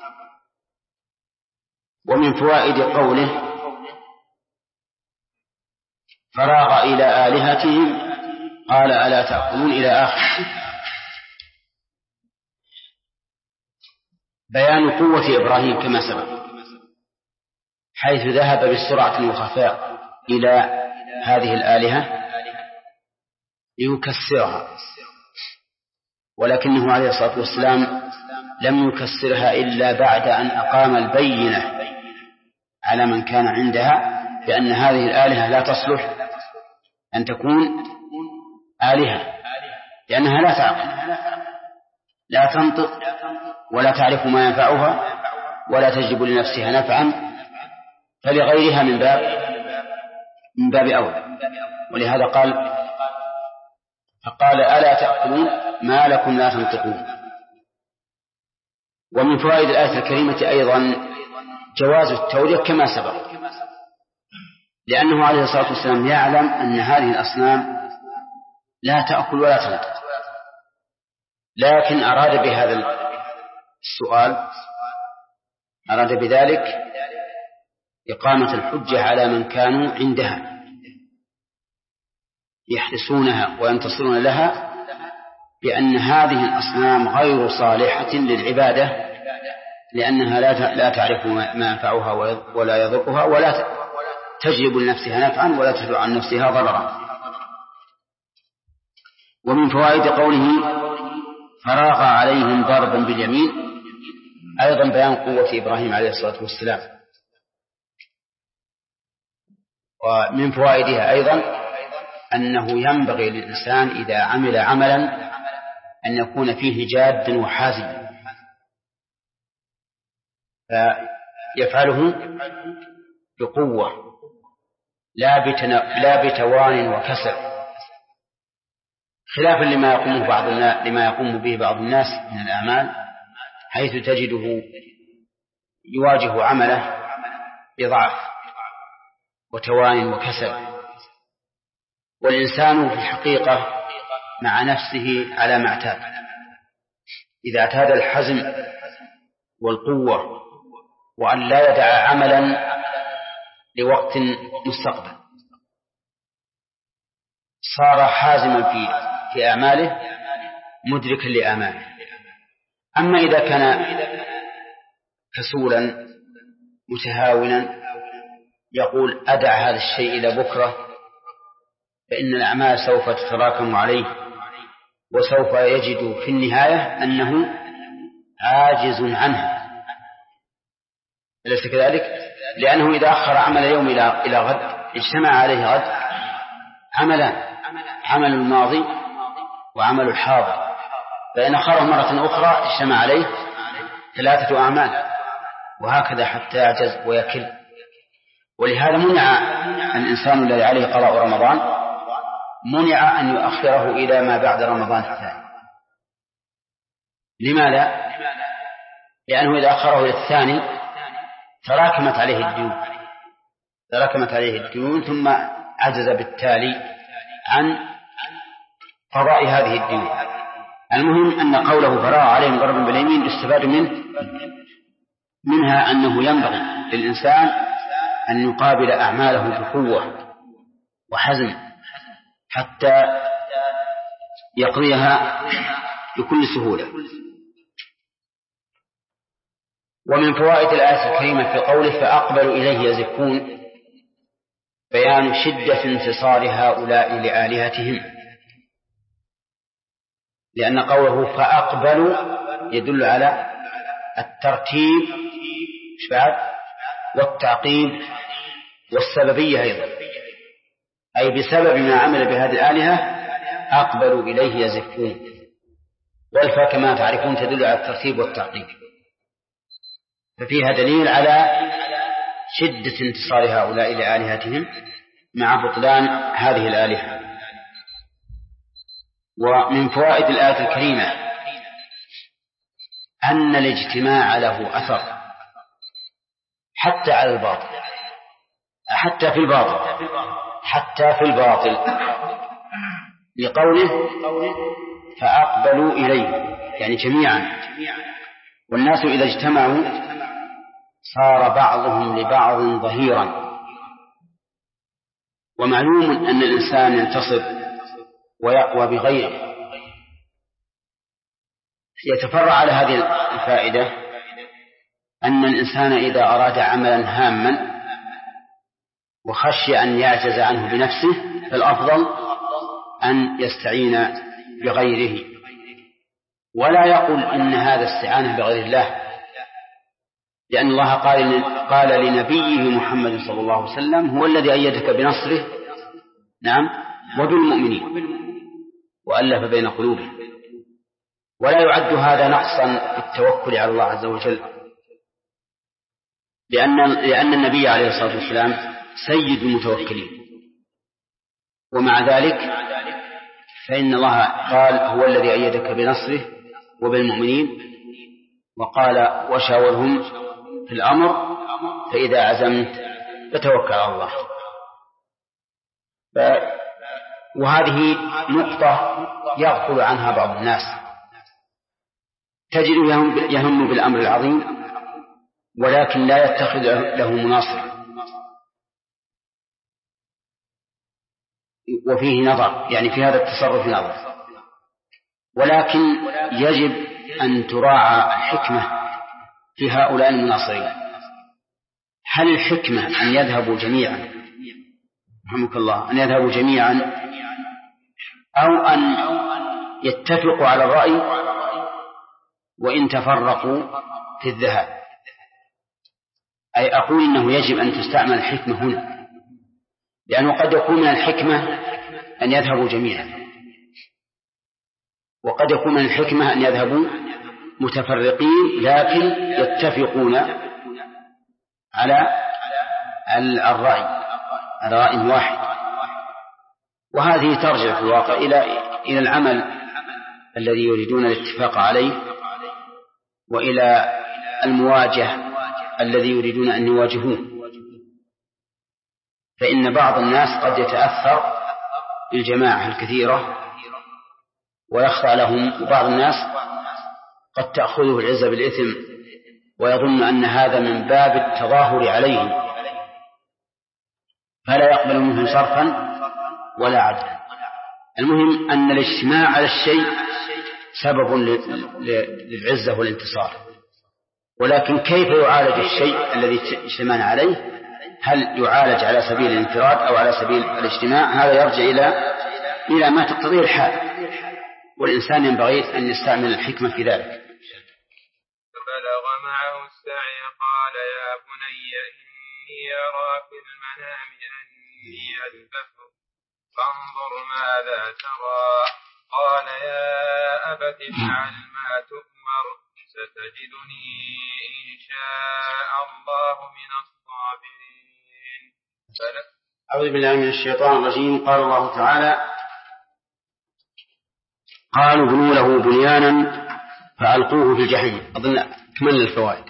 Speaker 1: ومن فوائد قوله فراغ إلى آلهتهم قال ألا تأكلون إلى آخر، بيان قوة إبراهيم كما سبق، حيث ذهب بالسرعة وخفاء إلى هذه الآلهة ليكسرها ولكنه عليه الصلاة والسلام لم يكسرها إلا بعد أن أقام البينة على من كان عندها بأن هذه الآلهة لا تصلح أن تكون آلهة، لأنها لا تعقل، لا تنطق، ولا تعرف ما ينفعها، ولا تجلب لنفسها نفعا، فلغيرها من باب أولى. ولهذا فقال ألا تأكلون ما لكم لا تنطقون. ومن فوائد الآية الكريمة أيضا جواز التورية كما سبق، لأنه عليه الصلاة والسلام يعلم أن هذه الأصنام لا تأكل ولا تنطق، لكن أراد بهذا السؤال، أراد بذلك إقامة الحجة على من كانوا عندها يحرسونها وينتصرون لها بأن هذه الأصنام غير صالحة للعبادة، لأنها لا تعرف ما ينفعها ولا يضرها، ولا تجلب لنفسها نفعا ولا تدفع عن نفسها ضررا. ومن فوائد قوله فراغ عليهم ضربا باليمين أيضا بيان قوة إبراهيم عليه الصلاة والسلام. ومن فوائدها أيضا أنه ينبغي للإنسان إذا عمل عملا أن يكون فيه جاد وحازم، فيفعله بقوة لا بتوان وكسل، خلافا لما يقوم به بعض الناس من الأعمال، حيث تجده يواجه عمله بضعف وتوان وكسل. والإنسان في الحقيقة مع نفسه على ما اعتاد، إذا اعتاد الحزم والقوة وأن لا يدع عملا لوقت مستقبل صار حازما في أعماله مدركا لآماله. أما إذا كان كسولا متهاونا يقول أدع هذا الشيء إلى بكرة، فإن الأعمال سوف تتراكم عليه، وسوف يجد في النهاية أنه عاجز عنها، أليس كذلك؟ لأنه إذا أخر عمل يوم إلى غد اجتمع عليه غد عملان، عمل الماضي وعمل الحاضر، فإن أخره مرة أخرى اجتمع عليه 3 أعمال، وهكذا حتى يعجز ويكل. ولهذا منع الإنسان الذي عليه قضاء رمضان منع أن يؤخره إلى ما بعد رمضان الثاني. لماذا؟ لأنه إذا أخره إلى الثاني تراكمت عليه الديون ثم عجز بالتالي عن قضاء هذه الديون. المهم أن قوله فراغ عليهم ضربا باليمين يستفاد منها أنه ينبغي للإنسان أن يقابل أعماله بقوة وحزم حتى يقضيها بكل سهولة. ومن فوائد الآية الكريمة في قوله فأقبلوا إليه يزفون بيان شدة انتصار هؤلاء لآلهتهم، لأن قوله فأقبلوا يدل على الترتيب والتعقيب والسببية أيضا، أي بسبب ما عمل بهذه الآلهة أقبلوا إليه يزفون. والفاء كما تعرفون تدل على الترتيب والتعقيب، ففيها دليل على شدة انتصار هؤلاء لآلهتهم مع بطلان هذه الآلهة. ومن فوائد الآية الكريمة أن الاجتماع له أثر حتى على الباطل، حتى في الباطل لقوله فأقبلوا إليه، يعني جميعا. والناس إذا اجتمعوا صار بعضهم لبعض ظهيرا، ومعلوم أن الإنسان ينتصر ويقوى بغيره. يتفرع على هذه الفائدة أن الإنسان إذا أراد عملا هاما وخشي أن يعجز عنه بنفسه فالأفضل أن يستعين بغيره، ولا يقول إن هذا استعانة بغير الله، لأن الله قال لنبيه محمد صلى الله عليه وسلم هو الذي أيدك بنصره نعم وبالمؤمنين وألف بين قلوبهم. ولا يعد هذا نقصا في التوكل على الله عز وجل، لأن النبي عليه الصلاة والسلام سيد المتوكلين، ومع ذلك فإن الله قال هو الذي أيدك بنصره وبالمؤمنين، وقال وشاورهم في الأمر فإذا عزمت فتوكل على الله. وهذه نقطة يغفل عنها بعض الناس، تجد يهم بالأمر العظيم ولكن لا يتخذ له مناصر، وفيه نظر، يعني في هذا التصرف نظر. ولكن يجب أن تراعى الحكمة في هؤلاء المناصرين. هل الحكمة أن يذهبوا جميعا رحمك الله أن يذهبوا جميعا، أو أن يتفقوا على الرأي وإن تفرقوا في الذهاب؟ أي أقول إنه يجب أن تستعمل الحكمة هنا، لأنه قد يكون من الحكمة أن يذهبوا جميعا، وقد يكون من الحكمة أن يذهبوا متفرقين لكن يتفقون على الرأي واحد. وهذه ترجع في الواقع إلى العمل الذي يريدون الاتفاق عليه، وإلى المواجهة الذي يريدون أن يواجهوه. فإن بعض الناس قد يتأثر بالجماعة الكثيرة ويخضع لهم، وبعض الناس قد تأخذه العزة بالإثم ويظن أن هذا من باب التظاهر عليهم، فلا يقبل منه صرفا ولا عدلا. المهم أن الاجتماع على الشيء سبب للعزة والانتصار، ولكن كيف يعالج الشيء الذي اجتمعنا عليه؟ هل يعالج على سبيل الانفراد أو على سبيل الاجتماع؟ هذا يرجع إلى ما تقتضيه الحال، والإنسان ينبغي أن يستعمل الحكمة في ذلك.
Speaker 3: فبلغ معه السعي قال يا بني إني أرى في المنام أني أذبحك فانظر ماذا ترى. قال يا أبت افعل ما تؤمر ستجدني إن شاء الله من الصابرين.
Speaker 1: أعوذ بالله من الشيطان الرجيم. قال الله تعالى قالوا ابنوا له بنيانا فألقوه في الجحيم. أظن كمل الفوائد.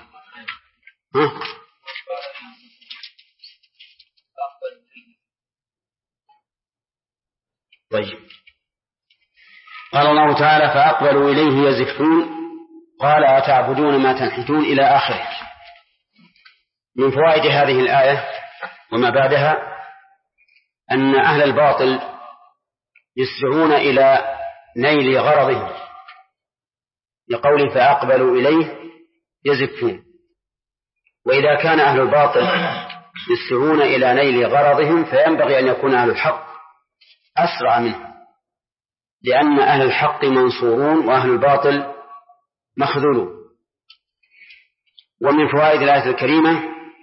Speaker 1: طيب. قال الله تعالى فأقبلوا إليه يزفون قال أتعبدون ما تنحتون إلى آخره. من فوائد هذه الآية وما بعدها أن أهل الباطل يسرعون إلى نيل غرضهم، لقوله فأقبلوا إليه يزفون. وإذا كان أهل الباطل يسرعون إلى نيل غرضهم فينبغي أن يكون أهل الحق أسرع منه، لأن أهل الحق منصورون وأهل الباطل مخذولون. ومن فوائد الآية الكريمة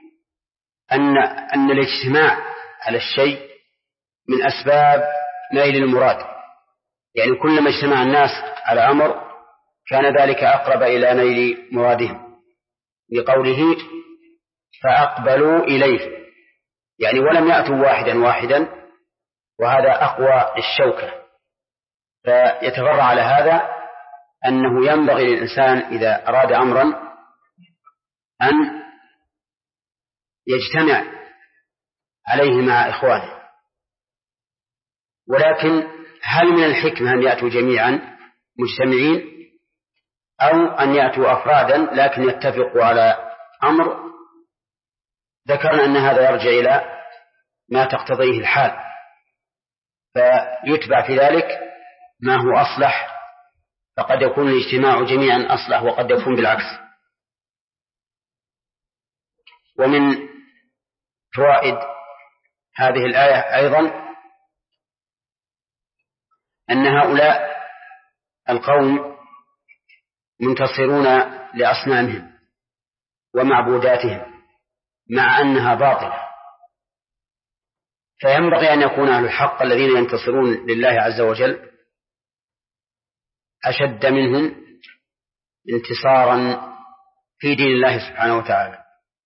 Speaker 1: أن الاجتماع على الشيء من أسباب نيل المراد، يعني كلما اجتمع الناس على أمر كان ذلك أقرب إلى نيل مرادهم، لقوله فأقبلوا إليه، يعني ولم يأتوا واحدا واحدا، وهذا أقوى الشوكة. فيتفرع على هذا أنه ينبغي للإنسان إذا أراد أمرا أن يجتمع عليه مع إخوانه. ولكن هل من الحكمة أن يأتوا جميعا مجتمعين، أو أن يأتوا أفرادا لكن يتفقوا على أمر؟ ذكرنا أن هذا يرجع إلى ما تقتضيه الحال، فيتبع في ذلك ما هو أصلح، فقد يكون الاجتماع جميعا أصلح وقد يكون بالعكس. ومن فوائد هذه الآية أيضا أن هؤلاء القوم منتصرون لأصنامهم ومعبوداتهم مع أنها باطلة. فينبغي أن يكون أهل الحق الذين ينتصرون لله عز وجل أشد منهم انتصارا في دين الله سبحانه وتعالى.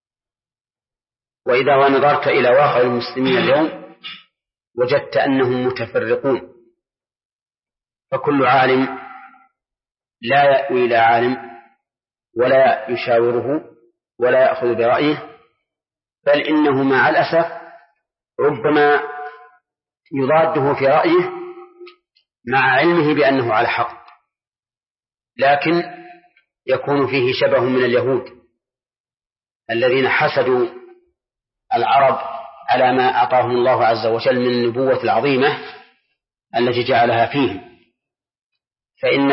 Speaker 1: وإذا نظرت إلى واقع المسلمين اليوم وجدت أنهم متفرقون، فكل عالم لا يأوي إلى عالم ولا يشاوره ولا يأخذ برأيه، بل إنه مع الأسف ربما يضاده في رأيه مع علمه بأنه على حق، لكن يكون فيه شبه من اليهود الذين حسدوا العرب على ما أعطاهم الله عز وجل من النبوة العظيمة التي جعلها فيهم. فإن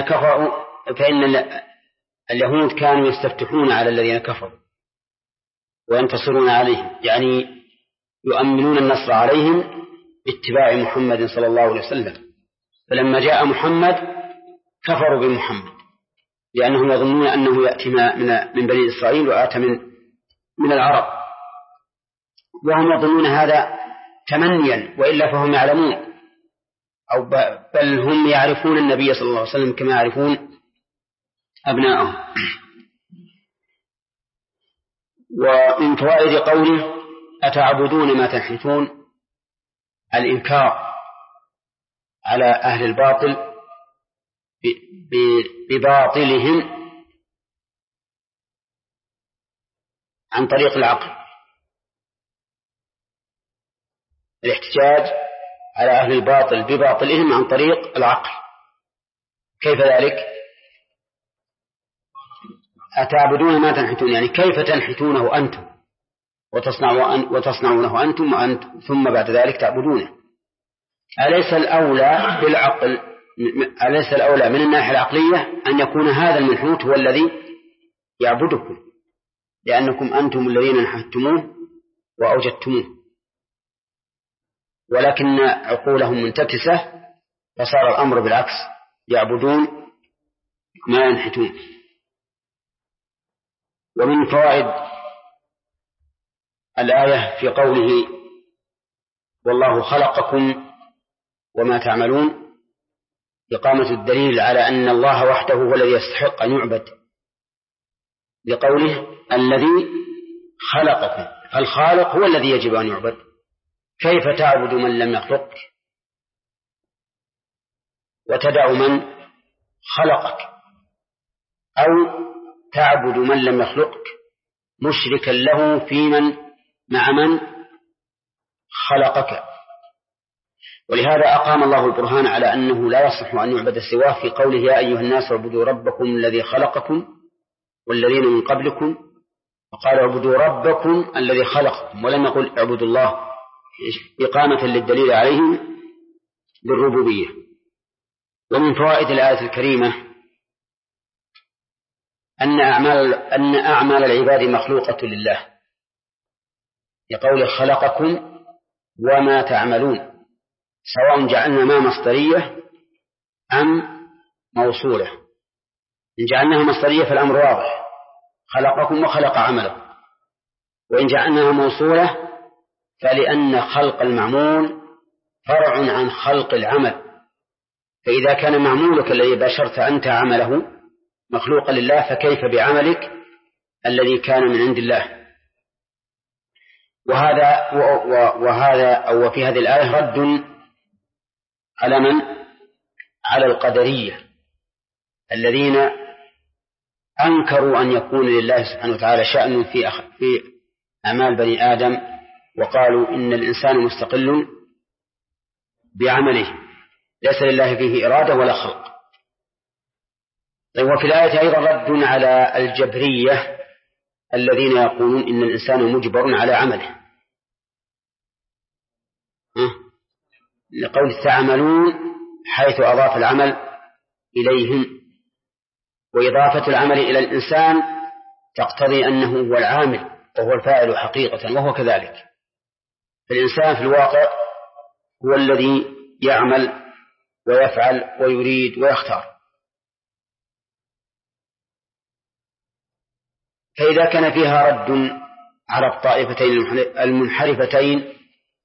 Speaker 1: اليهود كانوا يستفتحون على الذين كفروا وينتصرون عليهم، يعني يؤمنون النصر عليهم باتباع محمد صلى الله عليه وسلم. فلما جاء محمد كفروا بمحمد لأنهم يظنون أنه يأتي من بني إسرائيل وآتى من العرب، وهم يظنون هذا تمنيا، وإلا فهم يعلمون بل هم يعرفون النبي صلى الله عليه وسلم كما يعرفون أبناءهم. ومن فوائد قوله أتعبدون ما تنحتون الإنكار على أهل الباطل بباطلهم عن طريق العقل، الاحتجاج على أهل الباطل بباطلهم عن طريق العقل. كيف ذلك؟ أتعبدون ما تنحتون، يعني كيف تنحتونه أنتم وتصنعونه أنتم ثم بعد ذلك تعبدونه؟ أليس الأولى بالعقل، أليس الأولى من الناحية العقلية أن يكون هذا المنحوت هو الذي يعبدكم، لأنكم أنتم الذين نحتموه وأوجدتموه، ولكن عقولهم منتكسة فصار الأمر بالعكس، يعبدون ما ينحتون. ومن فوائد الآية في قوله والله خلقكم وما تعملون إقامة الدليل على أن الله وحده هو الذي يستحق أن يعبد، لقوله الذي خلقكم، فالخالق هو الذي يجب أن يعبد. كيف تعبد من لم يخلقك وتدع من خلقك، أو تعبد من لم يخلقك مشركا له في مع من خلقك؟ ولهذا أقام الله البرهان على أنه لا يصح أن يعبد سواه في قوله يا أيها الناس اعبدوا ربكم الذي خلقكم والذين من قبلكم، وقال اعبدوا ربكم الذي خلقكم، ولم يقل اعبدوا الله، إقامة للدليل عليهم بالربوبية. ومن فوائد الآية الكريمة أن أعمال العباد مخلوقة لله، لقول خلقكم وما تعملون، سواء جعلنا ما مصدرية أم موصولة. إن جعلناها مصدرية فالأمر واضح، خلقكم وخلق عمله. وإن جعلناها موصولة فلأن خلق المعمول فرع عن خلق العمل، فإذا كان معمولك الذي باشرت أنت عمله مخلوقا لله فكيف بعملك الذي كان من عند الله؟ وهذا أو في هذه الآية رد على من؟ على القدرية الذين أنكروا أن يكون لله سبحانه وتعالى شأن في أعمال بني آدم، وقالوا إن الإنسان مستقل بعمله ليس لله فيه إرادة ولا خلق. وفي الآية أيضا رد على الجبرية الذين يقولون إن الإنسان مجبر على عمله، لقول تعملون حيث أضاف العمل إليهم، وإضافة العمل إلى الإنسان تقتضي أنه هو العامل وهو الفاعل حقيقة، وهو كذلك. فالإنسان في الواقع هو الذي يعمل ويفعل ويريد ويختار. فإذا كان فيها رد على الطائفتين المنحرفتين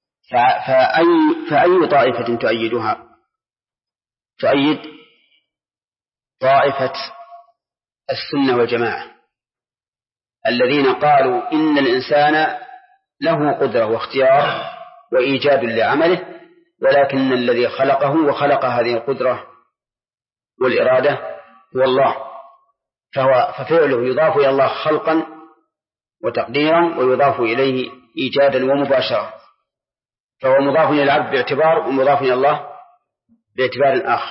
Speaker 1: فأي طائفة تؤيدها؟ تؤيد طائفة السنة والجماعة الذين قالوا إن الإنسان له قدرة واختيار وإيجاد لعمله، ولكن الذي خلقه وخلق هذه القدرة والإرادة هو الله، ففعله يضاف إلى الله خلقا وتقديرا ويضاف إليه إيجادا ومباشرة، فهو مضاف إلى العبد باعتبار ومضاف إلى الله باعتبار آخر.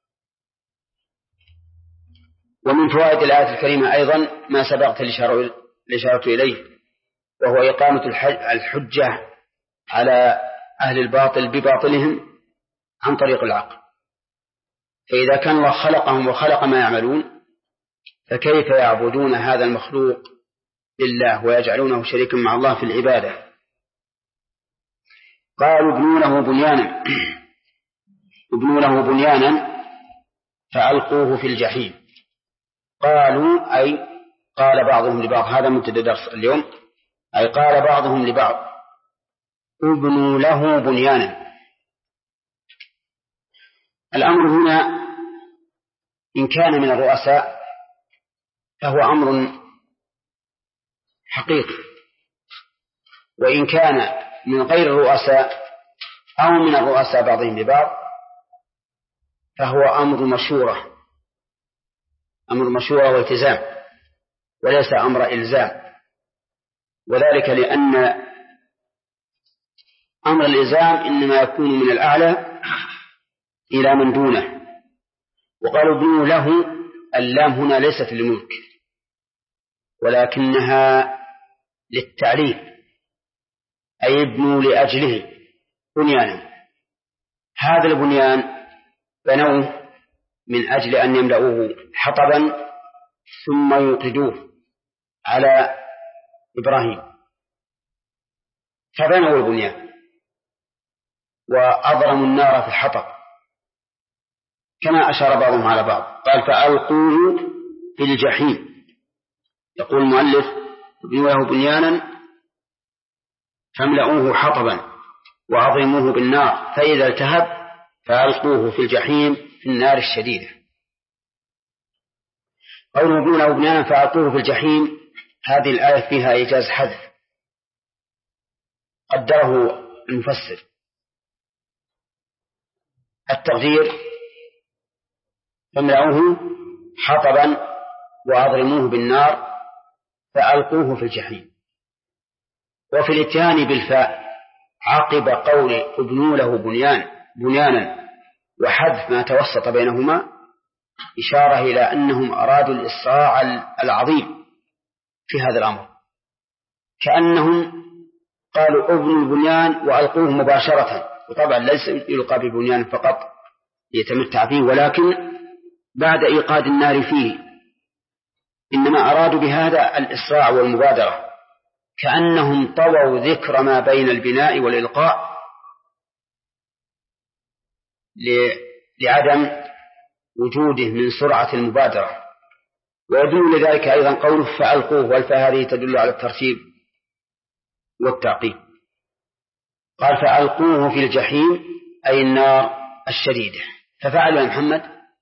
Speaker 1: ومن فوائد الآية الكريمة أيضا ما سبقت الإشارة إليه، وهو إقامة الحجة على أهل الباطل بباطلهم عن طريق العقل. فإذا كان الله خلقهم وخلق ما يعملون، فكيف يعبدون هذا المخلوق لله ويجعلونه شريكا مع الله في العبادة؟ قالوا ابنوا له بنيانا فألقوه في الجحيم. قالوا أي قال بعضهم لبعض، هذا مبتدأ درس اليوم، أي قال بعضهم لبعض ابنوا له بنيانا. الأمر هنا إن كان من الرؤساء فهو أمر حقيقي، وإن كان من غير الرؤساء أو من الرؤساء بعضهم لبعض فهو أمر مشورة والتزام وليس أمر إلزام، وذلك لأن أمر الإلزام إنما يكون من الأعلى إلى من دونه. وقالوا ابنوا له، اللام هنا ليست للملك ولكنها للتعليم، أي ابنوا لأجله بنيانا. هذا البنيان بنوه من أجل أن يملؤوه حطبا ثم يوقدوه على إبراهيم، فبنوا البنيان وأضرموا النار في الحطب كما أشار بعضهم على بعض. قال فألقوه في الجحيم. يقول المؤلف ابنوا له بنيانا فاملؤوه حطبا وأضرموه بالنار، فإذا التهب فألقوه في الجحيم في النار الشديدة. قوله ابنوا له بنيانا فألقوه في الجحيم، هذه الآية فيها إيجاز حذف قدره المفسر. التقدير فاملؤوه حطبا وأضرموه بالنار فألقوه في الجحيم. وفي الاتيان بالفاء عقب قول ابنوا له بنيانا وحذف ما توسط بينهما إشارة إلى أنهم أرادوا الإسراع العظيم في هذا الأمر، كأنهم قالوا ابنوا البنيان وألقوه مباشرة، وطبعا ليس يلقى بالبنيان فقط ليتمتع فيه، ولكن بعد إيقاد النار فيه، إنما أرادوا بهذا الإسراع والمبادرة، كأنهم طووا ذكر ما بين البناء والإلقاء لعدم وجوده من سرعة المبادرة. ويدل لذلك أيضا قوله فألقوه، والفاء هذه تدل على الترتيب والتعقيب. قال فألقوه في الجحيم أي النار الشديدة. ففعلوا يا محمد؟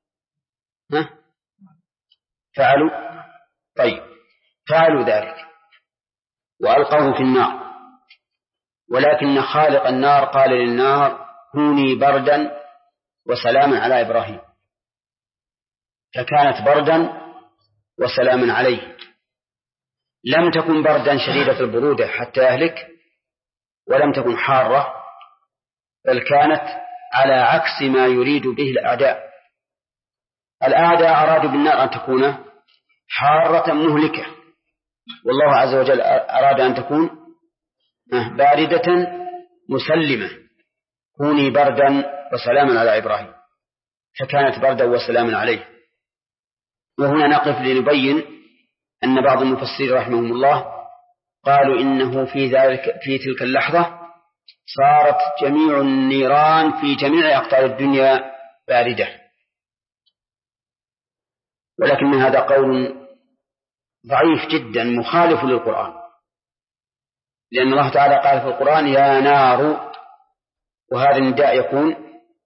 Speaker 1: فعلوا؟ طيب، فعلوا ذلك وألقوه في النار، ولكن خالق النار قال للنار كوني بردا وسلاما على إبراهيم، فكانت بردا وسلاما عليه. لم تكن بردا شديدة البرودة حتى يهلك، ولم تكن حارة، بل كانت على عكس ما يريد به الأعداء. الأعداء أرادوا بالنار أن تكون حارة مهلكة، والله عز وجل أراد أن تكون باردة مسلمة، كوني بردا وسلاما على إبراهيم، فكانت بردا وسلاما عليه. وهنا نقف لنبين أن بعض المفسرين رحمهم الله قالوا إنه في تلك اللحظة صارت جميع النيران في جميع أقطار الدنيا باردة، ولكن هذا قول ضعيف جدا مخالف للقرآن، لأن الله تعالى قال في القرآن يا نار، وهذا النداء يكون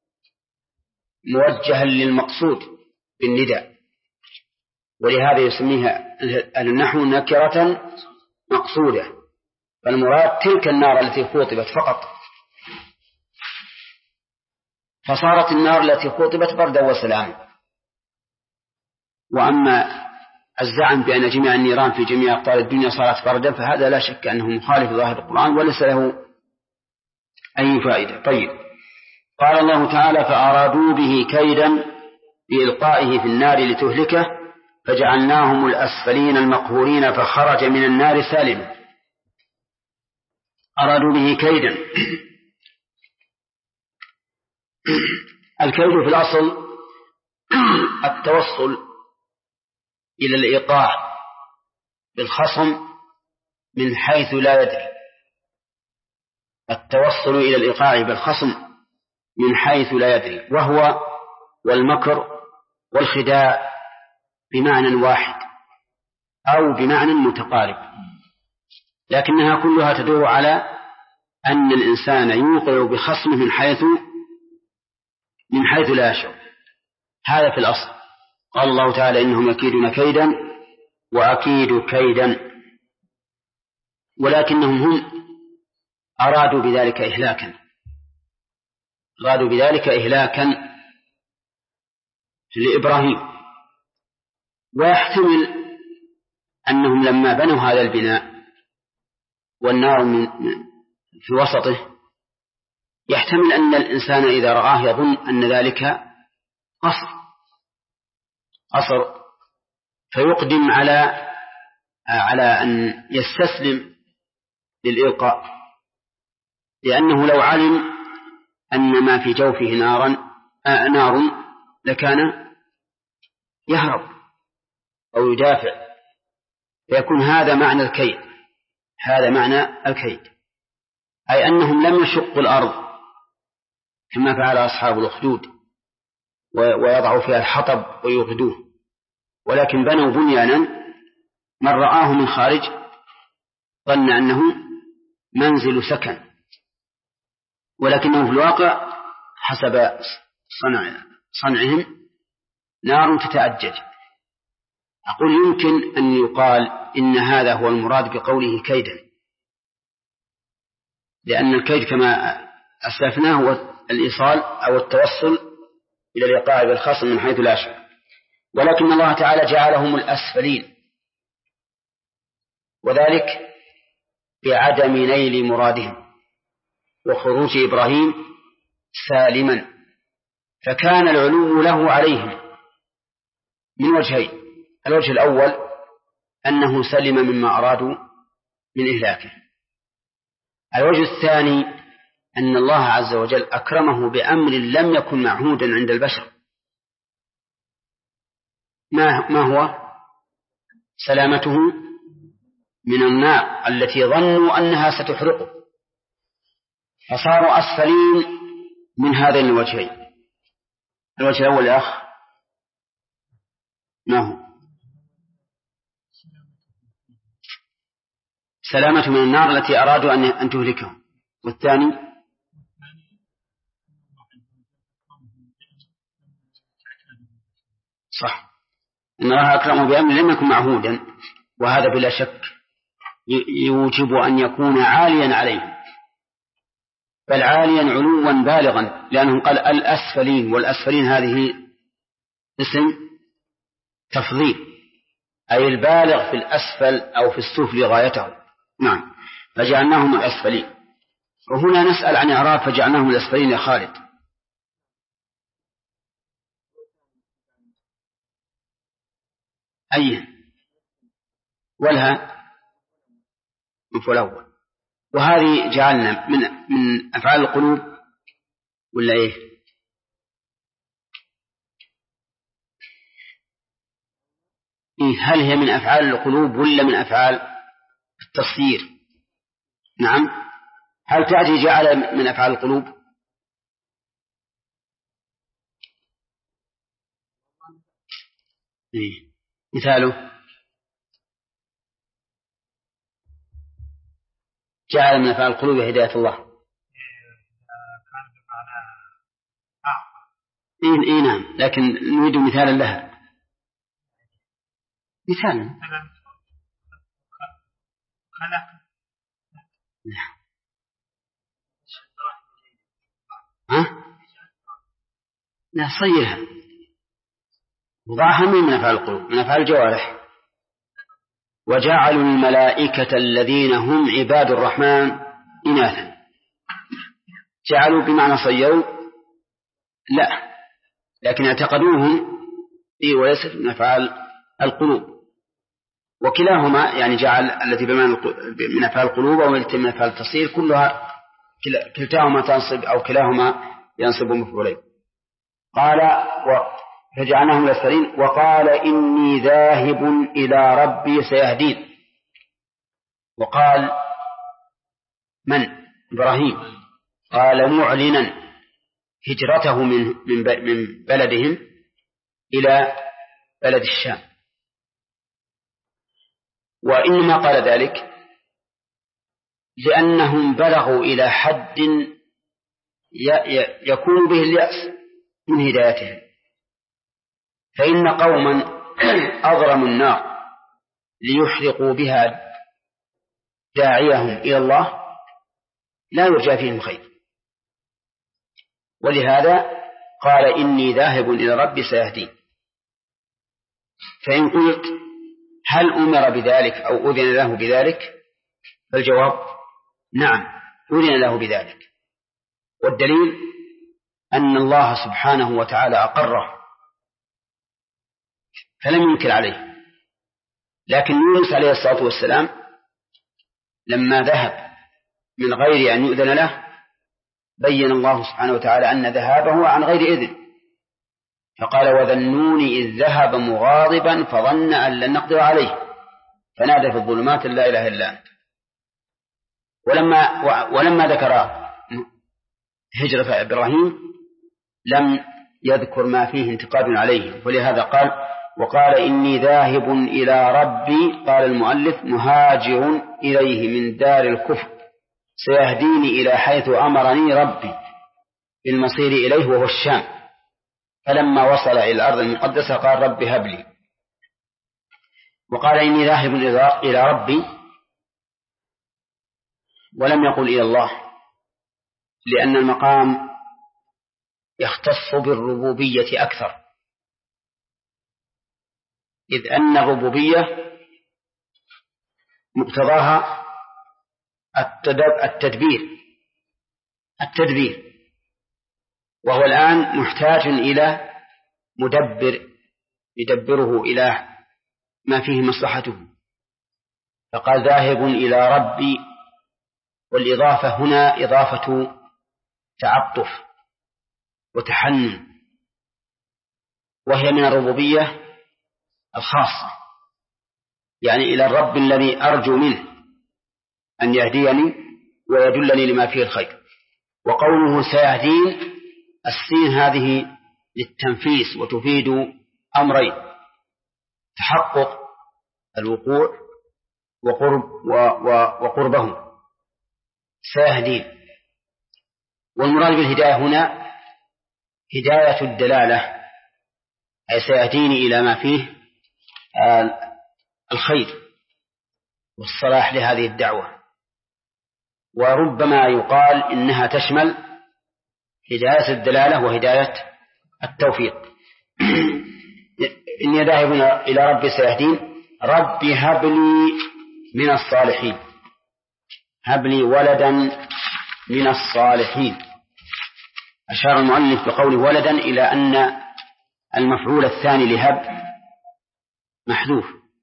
Speaker 1: موجها للمقصود بالنداء، ولهذا يسميها أهل النحو نكرة مقصودة، فالمراد تلك النار التي خُوطبت فقط، فصارت النار التي خُوطبت بردا وسلاما. وأما الزعم بأن جميع النيران في جميع أقطار الدنيا صارت بردا فهذا لا شك أنه مخالف ظاهر القرآن وليس له أي فائدة. طيب، قال الله تعالى فأرادوا به كيدا بإلقائه في النار لتهلكه فجعلناهم الأسفلين المقهورين فخرج من النار سالما. أرادوا به كيدا. الكيد في الأصل التوصل إلى الإيقاع بالخصم من حيث لا يدري، التوصل إلى الإيقاع بالخصم من حيث لا يدري، وهو والمكر والخداع بمعنى واحد أو بمعنى متقارب، لكنها كلها تدور على أن الإنسان يوقع بخصمه من حيث لا يشعر. هذا في الأصل. قال الله تعالى إنهم يكيدون كيدا وأكيد كيدا، ولكنهم هم أرادوا بذلك إهلاكا لإبراهيم. ويحتمل أنهم لما بنوا هذا البناء والنار في وسطه، يحتمل أن الإنسان إذا رآه يظن أن ذلك قصر فيقدم على أن يستسلم للإلقاء، لأنه لو علم أن ما في جوفه نار لكان يهرب أو يدافع، فيكون هذا معنى الكيد، أي أنهم لم يشقوا الأرض كما فعل أصحاب الأخدود ويضعوا فيها الحطب ويغدوه، ولكن بنوا بنيانا من رآه من خارج ظن أنه منزل سكن، ولكنه في الواقع حسب صنعهم نار تتأجج. أقول يمكن أن يقال إن هذا هو المراد بقوله كيدا، لأن الكيد كما أسلفناه هو الإيصال أو التوصل إلى الإيقاع بالخصم من حيث لا يشعر، ولكن الله تعالى جعلهم الأسفلين، وذلك بعدم نيل مرادهم وخروج إبراهيم سالما، فكان العلو له عليهم من وجهين: الوجه الأول أنه سلم مما أرادوا من إهلاكه، الوجه الثاني أن الله عز وجل أكرمه بأمر لم يكن معهودا عند البشر. ما هو؟ سلامته من النار التي ظنوا أنها ستحرقه، فصاروا أسفلين من هذين الوجهين. الوجه الأول يا أخ ما هو؟ سلامة من النار التي أرادوا أن تهلكهم، والثاني صح، إن الله أكرمه بأمر لم يكن معهودا، وهذا بلا شك يوجب أن يكون عاليا عليهم، بل عاليا علوا بالغا، لأنه قال الأسفلين، والأسفلين هذه اسم تفضيل، أي البالغ في الأسفل أو في السفل غايته. نعم، فجعلناهم الأسفلين. وهنا نسأل عن إعراب فجعلناهم الأسفلين يا خالد. أي ولها مفعول أول، وهذه جعلنا من أفعال القلوب ولا إيه؟ هل هي من أفعال القلوب ولا من أفعال التصدير؟ نعم، هل تأتي جعل من أفعال القلوب؟ مثاله جعل من أفعال القلوب هداية الله. إيه نعم، لكن نريد مثالا لها. مثالا ها؟ لا صيرها وضعها من أفعال القلوب، من أفعال الجوارح. وجعلوا الملائكة الذين هم عباد الرحمن إناثا. جعلوا بمعنى صيروا؟ لا، لكن اعتقدوهم وليست من أفعال القلوب. وكلاهما يعني جعل التي من أفعال القلوب والتي من أفعال التصير كلها كلتاهما تنصب أو كلاهما ينصب مفعولين. قال فجعلناهم الأسفلين. وقال إني ذاهب إلى ربي سيهدين. وقال من؟ إبراهيم. قال معلنا هجرته من بلدهم إلى بلد الشام. وإنما قال ذلك لأنهم بلغوا إلى حد يكون به اليأس من هدايتهم. فإن قوما أضرموا النار ليحرقوا بها داعيهم إلى الله لا يرجى فيهم خير. ولهذا قال إني ذاهب إلى ربي سيهدين. فإن قلت هل أمر بذلك أو أذن له بذلك؟ فالجواب نعم، أذن له بذلك. والدليل أن الله سبحانه وتعالى أقره فلم ينكر عليه. لكن يونس عليه الصلاة والسلام لما ذهب من غير أن يؤذن له بين الله سبحانه وتعالى أن ذهابه عن غير إذن، فقال وذنون إذ ذهب مغاضبا فظن أن لن نقدر عليه فنادى في الظلمات لا إله إلا أنت. ولما ذكر هجرة إبراهيم لم يذكر ما فيه انتقاد عليه، ولهذا قال وقال إني ذاهب إلى ربي. قال المؤلف مهاجر إليه من دار الكفر سيهديني إلى حيث أمرني ربي بالمصير إليه وهو الشام. فلما وصل إلى الأرض المقدسة قال ربي هب لي. وقال إني ذاهب إلى ربي ولم يقل إلى الله، لأن المقام يختص بالربوبية أكثر، إذ أن الربوبية مقتضاها التدبير، وهو الآن محتاج إلى مدبر يدبره إلى ما فيه مصلحته. فقال ذاهب إلى ربي، والإضافة هنا إضافة تعطف وتحنن، وهي من الربوبية الخاصة، يعني إلى الرب الذي أرجو منه أن يهديني ويدلني لما فيه الخير. وقوله سيهدين السين هذه للتنفيس وتفيد أمرين: تحقق الوقوع وقربه سيهدين. والمراد بالهداية هنا هداية الدلالة، أي سيهديني إلى ما فيه الخير والصلاح لهذه الدعوة. وربما يقال إنها تشمل هداية الدلالة وهداية التوفيق. إني ذاهب إلى ربي سيهدين. ربي هب لي من الصالحين، هب لي ولدا من الصالحين. أشار المؤلف بقول ولدا إلى أن المفعول الثاني لهب محذوف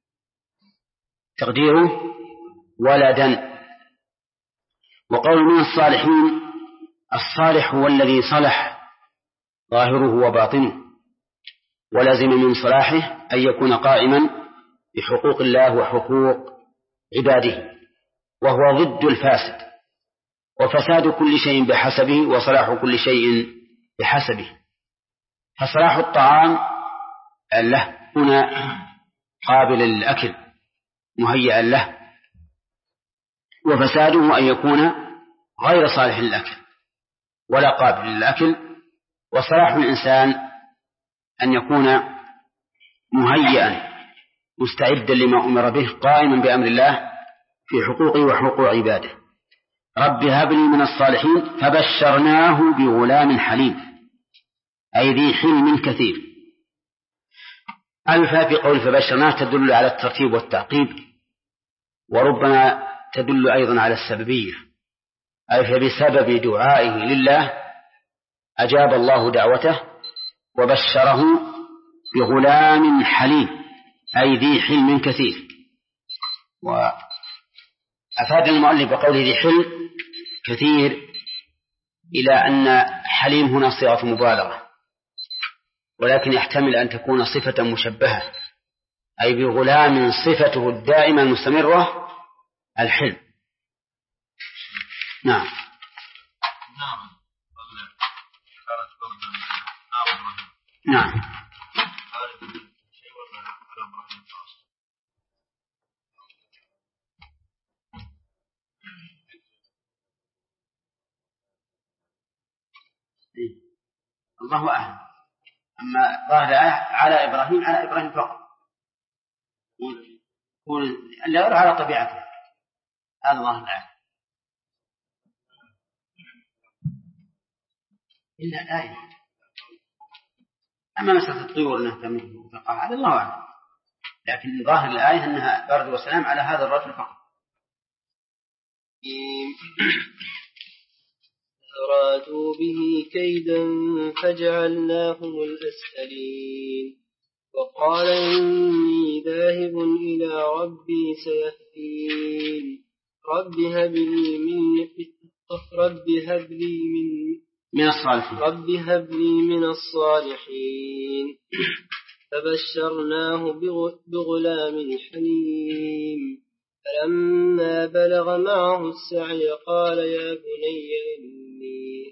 Speaker 1: تقديره ولدا. وقول من الصالحين، الصالح هو الذي صلح ظاهره وباطنه، ولازم من صلاحه أن يكون قائما بحقوق الله وحقوق عباده، وهو ضد الفاسد، وفساد كل شيء بحسبه وصلاح كل شيء بحسبه. فصلاح الطعام له هنا قابل للأكل مهيئا له، وفساده أن يكون غير صالح للأكل ولا قابل للأكل. وصلاح الإنسان أن يكون مهيئا مستعدا لما أمر به قائما بأمر الله في حقوقه وحقوق عباده. رب هب لي من الصالحين فبشرناه بغلام حليم أي ذي حلم كثير. ألف في قول فبشرناه تدل على الترتيب والتعقيب، وربما تدل أيضا على السببية، أي فبسبب دعائه لله أجاب الله دعوته وبشره بغلام حليم أي ذي حلم كثير. وأفاد المؤلف بقوله ذي حلم كثير إلى أن حليم هنا صيغة مبالغة، ولكن يحتمل أن تكون صفة مشبهة، أي بغلام صفته الدائمة المستمرة الحلم. نعم. نعم. الله أعلم. أما ظاهر على إبراهيم فقط، لا يرى على طبيعته، هذا ظاهر الآية إلا الآية. أما مسألة الطيور أنها تموت فقط هذا الله أعلم، لكن ظاهر الآية أنها برد وسلام على هذا الرجل فقط.
Speaker 4: أرادوا به كيدا فجعلناهم الأسفلين وقال إني ذاهب إلى ربي سيهدين رب هب لي من الصالحين فبشرناه بغلام حليم فلما بلغ معه السعي قال يا بني إني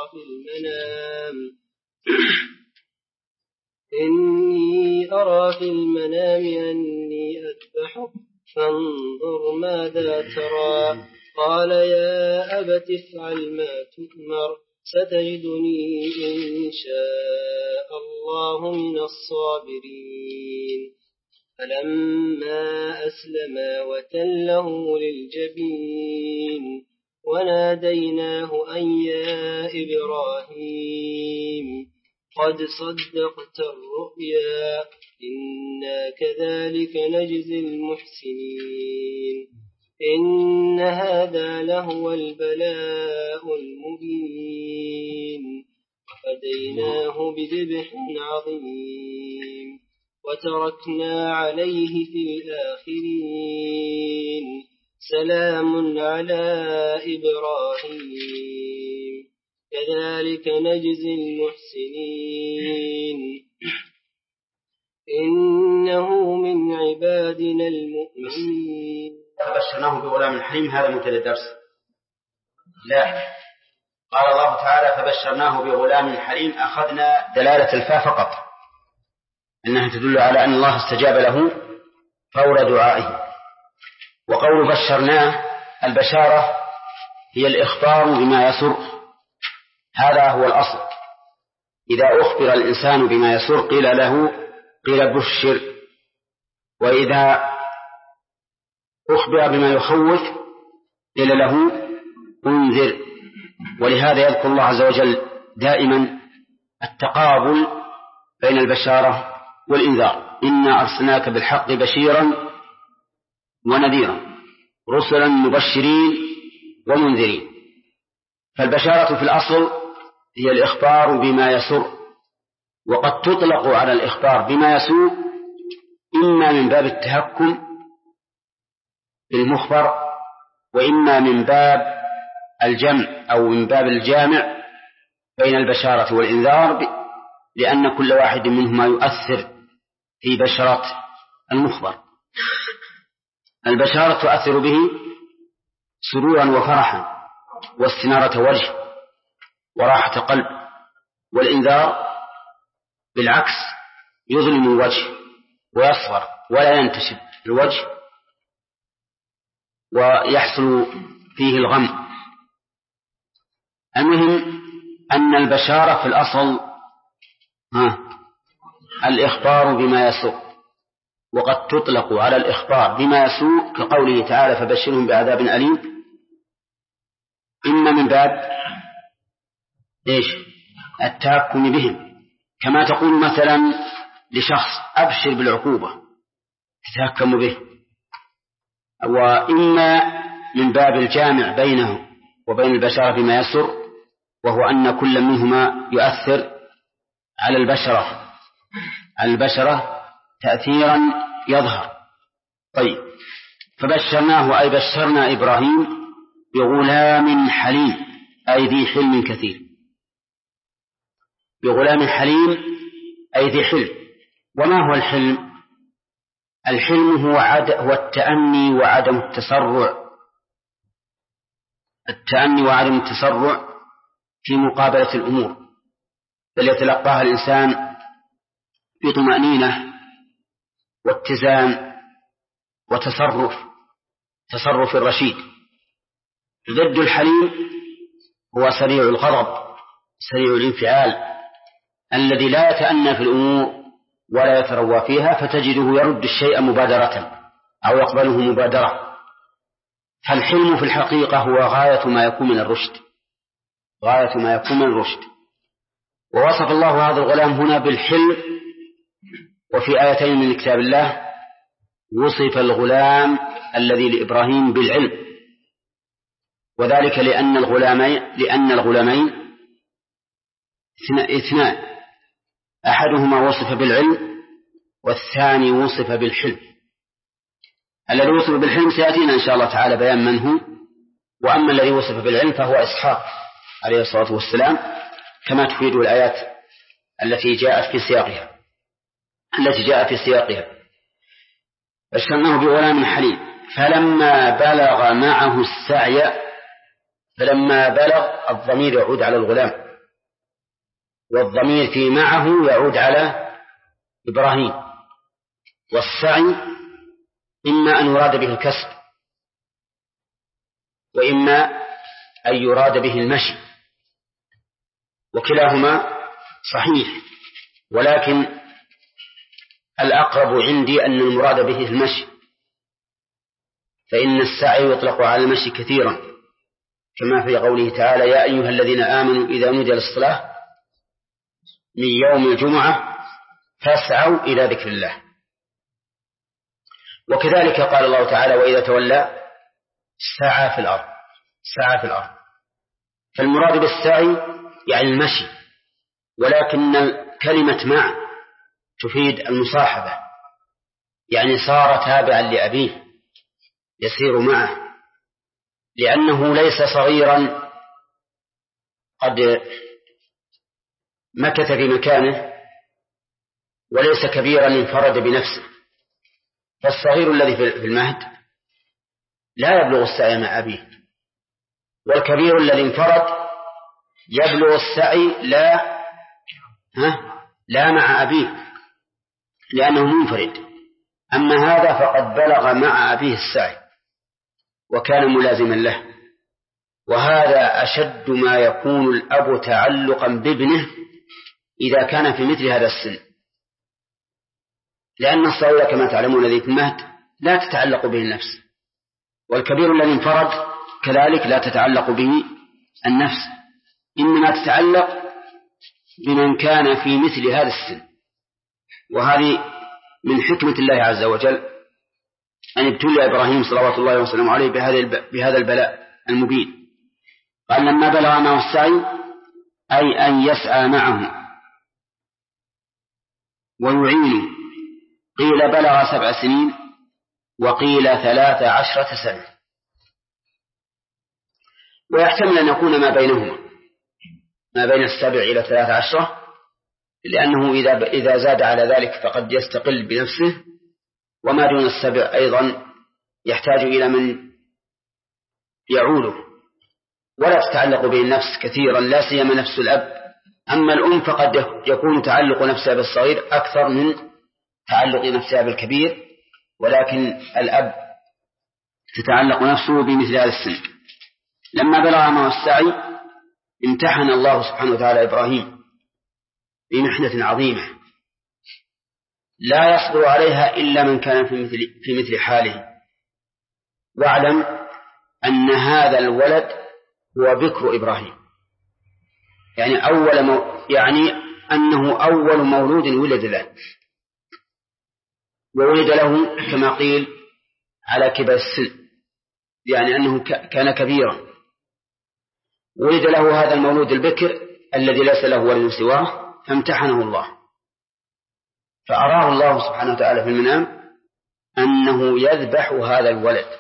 Speaker 4: أرى في المنام أني أذبحك فانظر ماذا ترى قال يا أبت افعل ما تؤمر ستجدني إن شاء الله من الصابرين فلما أسلما وتله للجبين وناديناه أن يا إبراهيم قد صدقت الرؤيا إنا كذلك نجزي المحسنين إن هذا لهو البلاء المبين وفديناه بذبح عظيم وتركنا عليه في الآخرين سلام على إبراهيم كذلك نجزي المحسنين إنه من عبادنا المؤمنين.
Speaker 1: فبشرناه بغلام حليم هذا منتهى الدرس. لا، قال الله تعالى فبشرناه بغلام حليم، أخذنا دلالة الفاء فقط أنها تدل على أن الله استجاب له فور دعائه. وقول بشرناه البشارة هي الإخبار بما يسر، هذا هو الأصل. إذا أخبر الإنسان بما يسر قيل بشر، وإذا أخبر بما يخوف قيل له انذر. ولهذا يذكر الله عز وجل دائما التقابل بين البشارة والإنذار. إنا أرسلناك بالحق بشيرا ونذيرا رسلا مبشرين ومنذرين. فالبشارة في الأصل هي الإخبار بما يسر، وقد تطلق على الإخبار بما يسوء إما من باب التهكم بالمخبر، وإما من باب الجمع أو من باب الجامع بين البشارة والإنذار، لأن كل واحد منهما يؤثر في بشرة المخبر. البشارة تؤثر به سرورا وفرحا واستنارة وجه وراحة قلب، والإنذار بالعكس يظلم الوجه ويصفر ولا ينتشب الوجه ويحصل فيه الغم. المهم أن البشارة في الأصل الإخبار بما يسوء، وقد تطلق على الإخبار بما يسوء كقوله تعالى فبشرهم بعذاب أليم، إما من باب التهكم بهم، كما تقول مثلا لشخص أبشر بالعقوبة تتهكم به، وإما من باب الجامع بينه وبين البشرة بما يسر، وهو أن كل منهما يؤثر على البشرة تأثيرا يظهر. طيب، فبشرناه أي بشرنا إبراهيم بغلام حليم أي ذي حلم كثير، بغلام حليم أي ذي حلم. وما هو الحلم؟ الحلم هو التأني وعدم التسرع، التأني وعدم التسرع في مقابلة الأمور، بل يتلقاها الإنسان بطمأنينة واتزان تصرف الرشيد. ضد الحليم هو سريع الغضب سريع الانفعال الذي لا يتأنى في الأمور ولا يتروى فيها، فتجده يرد الشيء مبادرة أو يقبله مبادرة. فالحلم في الحقيقة هو غاية ما يكون من الرشد، غاية ما يكون من الرشد. ووصف الله هذا الغلام هنا بالحلم، وفي آيتين من كتاب الله وصف الغلام الذي لإبراهيم بالعلم، وذلك لأن الغلامين اثنان، أحدهما وصف بالعلم والثاني وصف بالحلم. الذي وصف بالحلم سيأتينا إن شاء الله تعالى بيان من هو، وأما الذي وصف بالعلم فهو إسحاق عليه الصلاة والسلام، كما تفيد الآيات التي جاءت في سياقها. بشرناه بغلام حليم فلما بلغ معه السعي. فلما بلغ الضمير يعود على الغلام، والضمير في معه يعود على إبراهيم. والسعي إما أن يراد به الكسب، وإما أن يراد به المشي، وكلاهما صحيح، ولكن الأقرب عندي أن المراد به المشي، فإن السعي يطلق على المشي كثيرا، كما في قوله تعالى يا أيها الذين آمنوا إذا نودي للصلاة من يوم الجمعة فاسعوا إلى ذكر الله. وكذلك قال الله تعالى وإذا تولى سعى في الأرض. فالمراد بالسعي يعني المشي، ولكن كلمة مع تفيد المصاحبة، يعني صار تابعا لأبيه يسير معه، لأنه ليس صغيرا قد مكث في مكانه، وليس كبيرا انفرد بنفسه. فالصغير الذي في المهد لا يبلغ السعي مع أبيه، والكبير الذي انفرد يبلغ السعي لا مع أبيه لأنه منفرد. أما هذا فقد بلغ مع أبيه السعي وكان ملازما له. وهذا أشد ما يكون الأب تعلقا بابنه إذا كان في مثل هذا السن، لأن الصغير كما تعلمون الذي في المهد لا تتعلق به النفس، والكبير الذي انفرد كذلك لا تتعلق به النفس، إنما تتعلق بمن كان في مثل هذا السن. وهذه من حكمة الله عز وجل أن ابتلى إبراهيم صلوات الله وسلامه عليه بهذا البلاء المبين. قال لما بلغ معه السعي أي أن يسعى معه ويعينه. قيل بلغ 7 سنين وقيل 13 سنة، ويحتمل أن يكون ما بينهما، ما بين 7 إلى 13، لأنه إذا زاد على ذلك فقد يستقل بنفسه، وما دون 7 أيضا يحتاج إلى من يعوله، ولا تتعلق به النفس كثيرا، لا سيما نفس الأب. أما الأم فقد يكون تعلق نفسها بالصغير أكثر من تعلق نفسها بالكبير، ولكن الأب تتعلق نفسه بمثل هذا السن. لما بلغ معه السعي امتحن الله سبحانه وتعالى إبراهيم بمحنة عظيمة لا يصبر عليها إلا من كان في مثل حاله. واعلم أن هذا الولد هو بكر إبراهيم، يعني أنه أول مولود ولد له، وولد له كما قيل على كبر السن، يعني أنه كان كبيرا. ولد له هذا المولود البكر الذي ليس له ولد سواه، فامتحنه الله، فأراه الله سبحانه وتعالى في المنام أنه يذبح هذا الولد،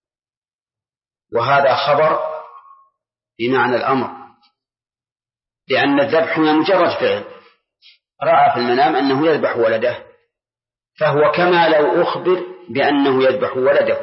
Speaker 1: وهذا خبر بمعنى الأمر، لأن الذبح مجرد فعل، رأى في المنام أنه يذبح ولده، فهو كما لو أخبر بأنه يذبح ولده.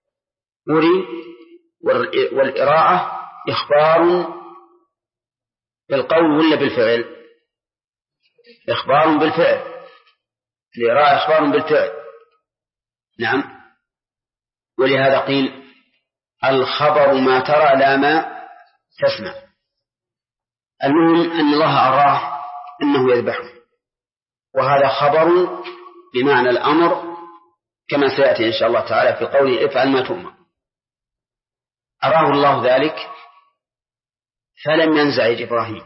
Speaker 1: والإراءة إخبار بالقول ولا بالفعل؟ إخبار بالفعل، الإراءة إخبار بالفعل. نعم، ولهذا قيل الخبر ما ترى لا ما تسمع. المهم أن الله أراه أنه يذبحه، وهذا خبر بمعنى الأمر كما سيأتي إن شاء الله تعالى في قوله افعل ما تؤمر. أراه الله ذلك فلم ينزعج إبراهيم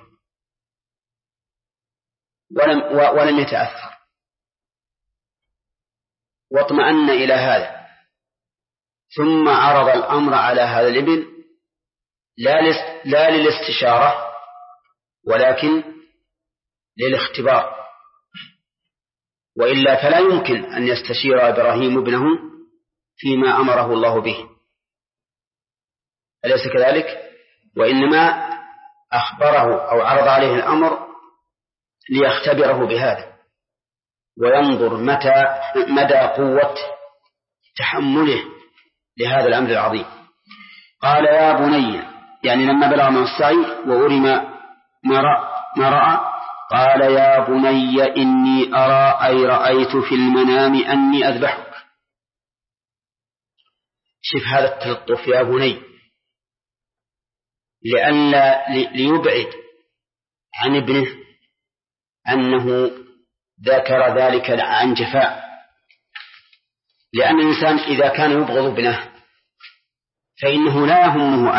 Speaker 1: ولم يتأثر، واطمأن إلى هذا، ثم عرض الأمر على هذا الابن لا للاستشارة ولكن للاختبار، وإلا فلا يمكن أن يستشير إبراهيم ابنه فيما أمره الله به، أليس كذلك؟ وإنما أخبره أو عرض عليه الأمر ليختبره بهذا وينظر مدى قوة تحمله لهذا الأمر العظيم. قال يا بني، يعني لما بلغ من السعي وأري ما رأى، قال يا بني إني أرى أي رأيت في المنام أني أذبحك. شوف هذا التلطف يا بني، ليبعد عن ابنه أنه ذكر ذلك عن جفاء، لأن الإنسان إذا كان يبغض ابنه فإنه لا يهمه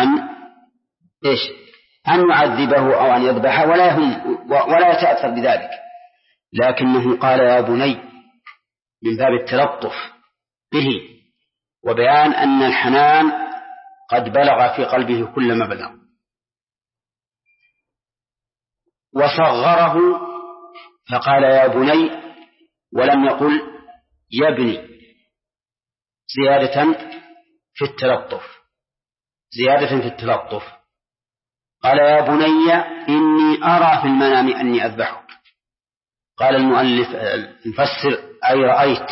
Speaker 1: أن يعذبه أو أن يذبحه، ولا يتأثر بذلك، لكنه قال يا بني من باب التلطف به وبيان أن الحنان قد بلغ في قلبه كل ما بلغ. وصغره فقال يا بني ولم يقل يا ابني، زيادة في التلطف. قال يا بني إني أرى في المنام أني أذبحك. قال المفسر أي رأيت،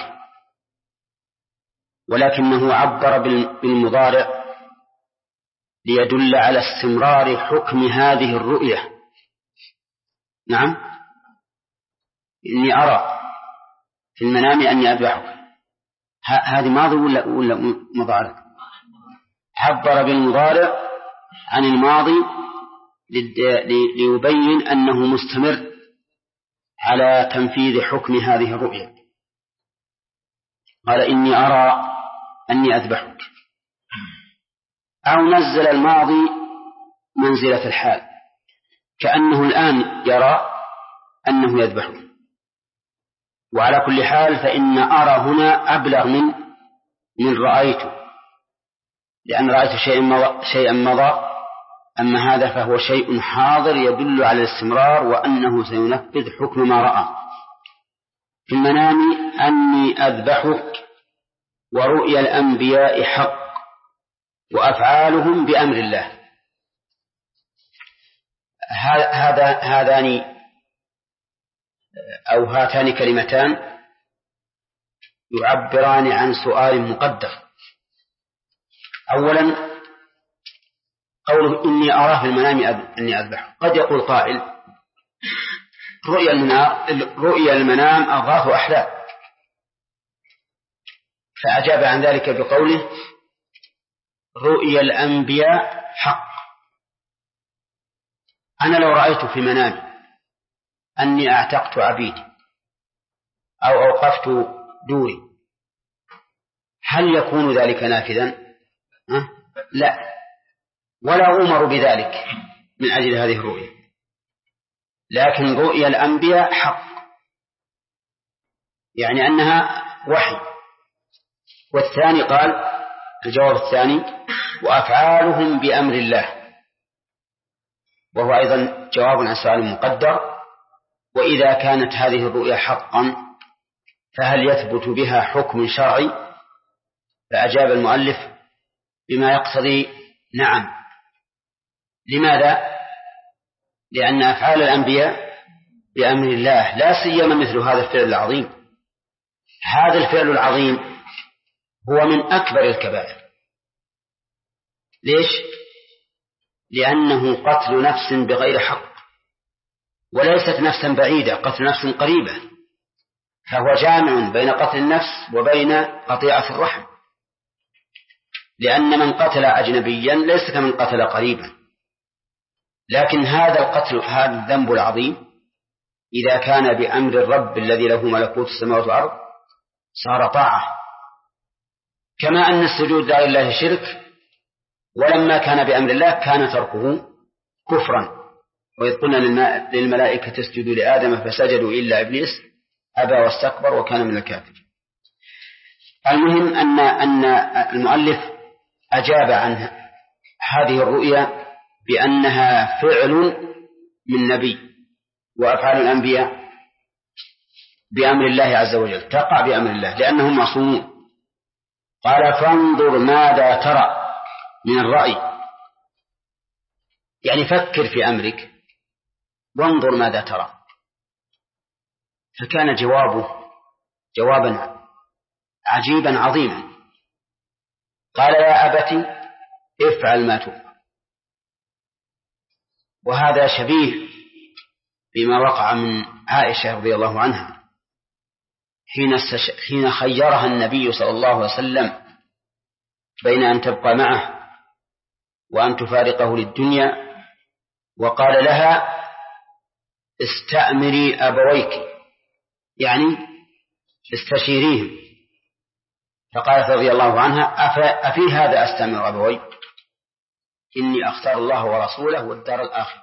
Speaker 1: ولكنه عبر بالمضارع ليدل على استمرار حكم هذه الرؤية. نعم، إني أرى في المنام أني أذبحك، هذه ماضي ولا مضارع؟ عبر بالمضارع عن الماضي ليبين أنه مستمر على تنفيذ حكم هذه الرؤية. قال إني أرى أني أذبحك، أو نزل الماضي منزلة الحال، كأنه الآن يرى أنه يذبحه. وعلى كل حال فإن أرى هنا أبلغ من رأيت، لأن رأيت شيئا مضى، أما هذا فهو شيء حاضر يدل على الاستمرار وأنه سينفذ حكم ما رأى. في المنام أني أذبحك، ورؤيا الأنبياء حق وأفعالهم بأمر الله. هاتان كلمتان يعبران عن سؤال مقدر. أولا قوله إني أراه في المنام أني أذبحه، قد يقول قائل رؤيا المنام أضغاث أحلام، فأجاب عن ذلك بقوله رؤيا الأنبياء حق. أنا لو رأيت في منامي أني أعتقت عبيدي أو أوقفت دوري، هل يكون ذلك نافذا؟ لا، ولا أمر بذلك من أجل هذه الرؤيا. لكن رؤيا الأنبياء حق، يعني أنها وحي. والثاني قال الجواب الثاني وأفعالهم بأمر الله، وهو أيضا جواب عن سؤال مقدر. وإذا كانت هذه الرؤيا حقا فهل يثبت بها حكم شرعي؟ فأجاب المؤلف بما يقتضي نعم. لماذا؟ لأن أفعال الأنبياء بأمر الله، لا سيما مثل هذا الفعل العظيم. هذا الفعل العظيم هو من أكبر الكبائر. ليش؟ لأنه قتل نفس بغير حق، وليست نفسا بعيدة، قتل نفس قريبة، فهو جامع بين قتل النفس وبين قطيعة الرحم. لأن من قتل أجنبيا ليس كمن قتل قريبا. لكن هذا القتل، هذا الذنب العظيم، إذا كان بأمر الرب الذي له ملكوت السماوات والأرض صار طاعة، كما أن السجود لغير الله شرك، ولما كان بأمر الله كان تركه كفرا. وإذ قلنا للملائكة اسجدوا لآدم فسجدوا إلا إبليس أبى واستكبر وكان من الكافرين. المهم أن المؤلف أجاب عن هذه الرؤيا بأنها فعل من نبي، وأفعال الأنبياء بأمر الله عز وجل، تقع بأمر الله لأنهم معصومون. قال فانظر ماذا ترى من الرأي، يعني فكر في أمرك وانظر ماذا ترى. فكان جوابه جوابا عجيبا عظيما. قال يا أبت افعل ما تؤمر. وهذا شبيه بما وقع من عائشة رضي الله عنها حين خيرها النبي صلى الله عليه وسلم بين أن تبقى معه وأن تفارقه للدنيا، وقال لها استأمري أبويك، يعني استشيريهم. فقالت رضي الله عنها أفي هذا أستأمر أبوي؟ إني أختار الله ورسوله والدار الآخرة.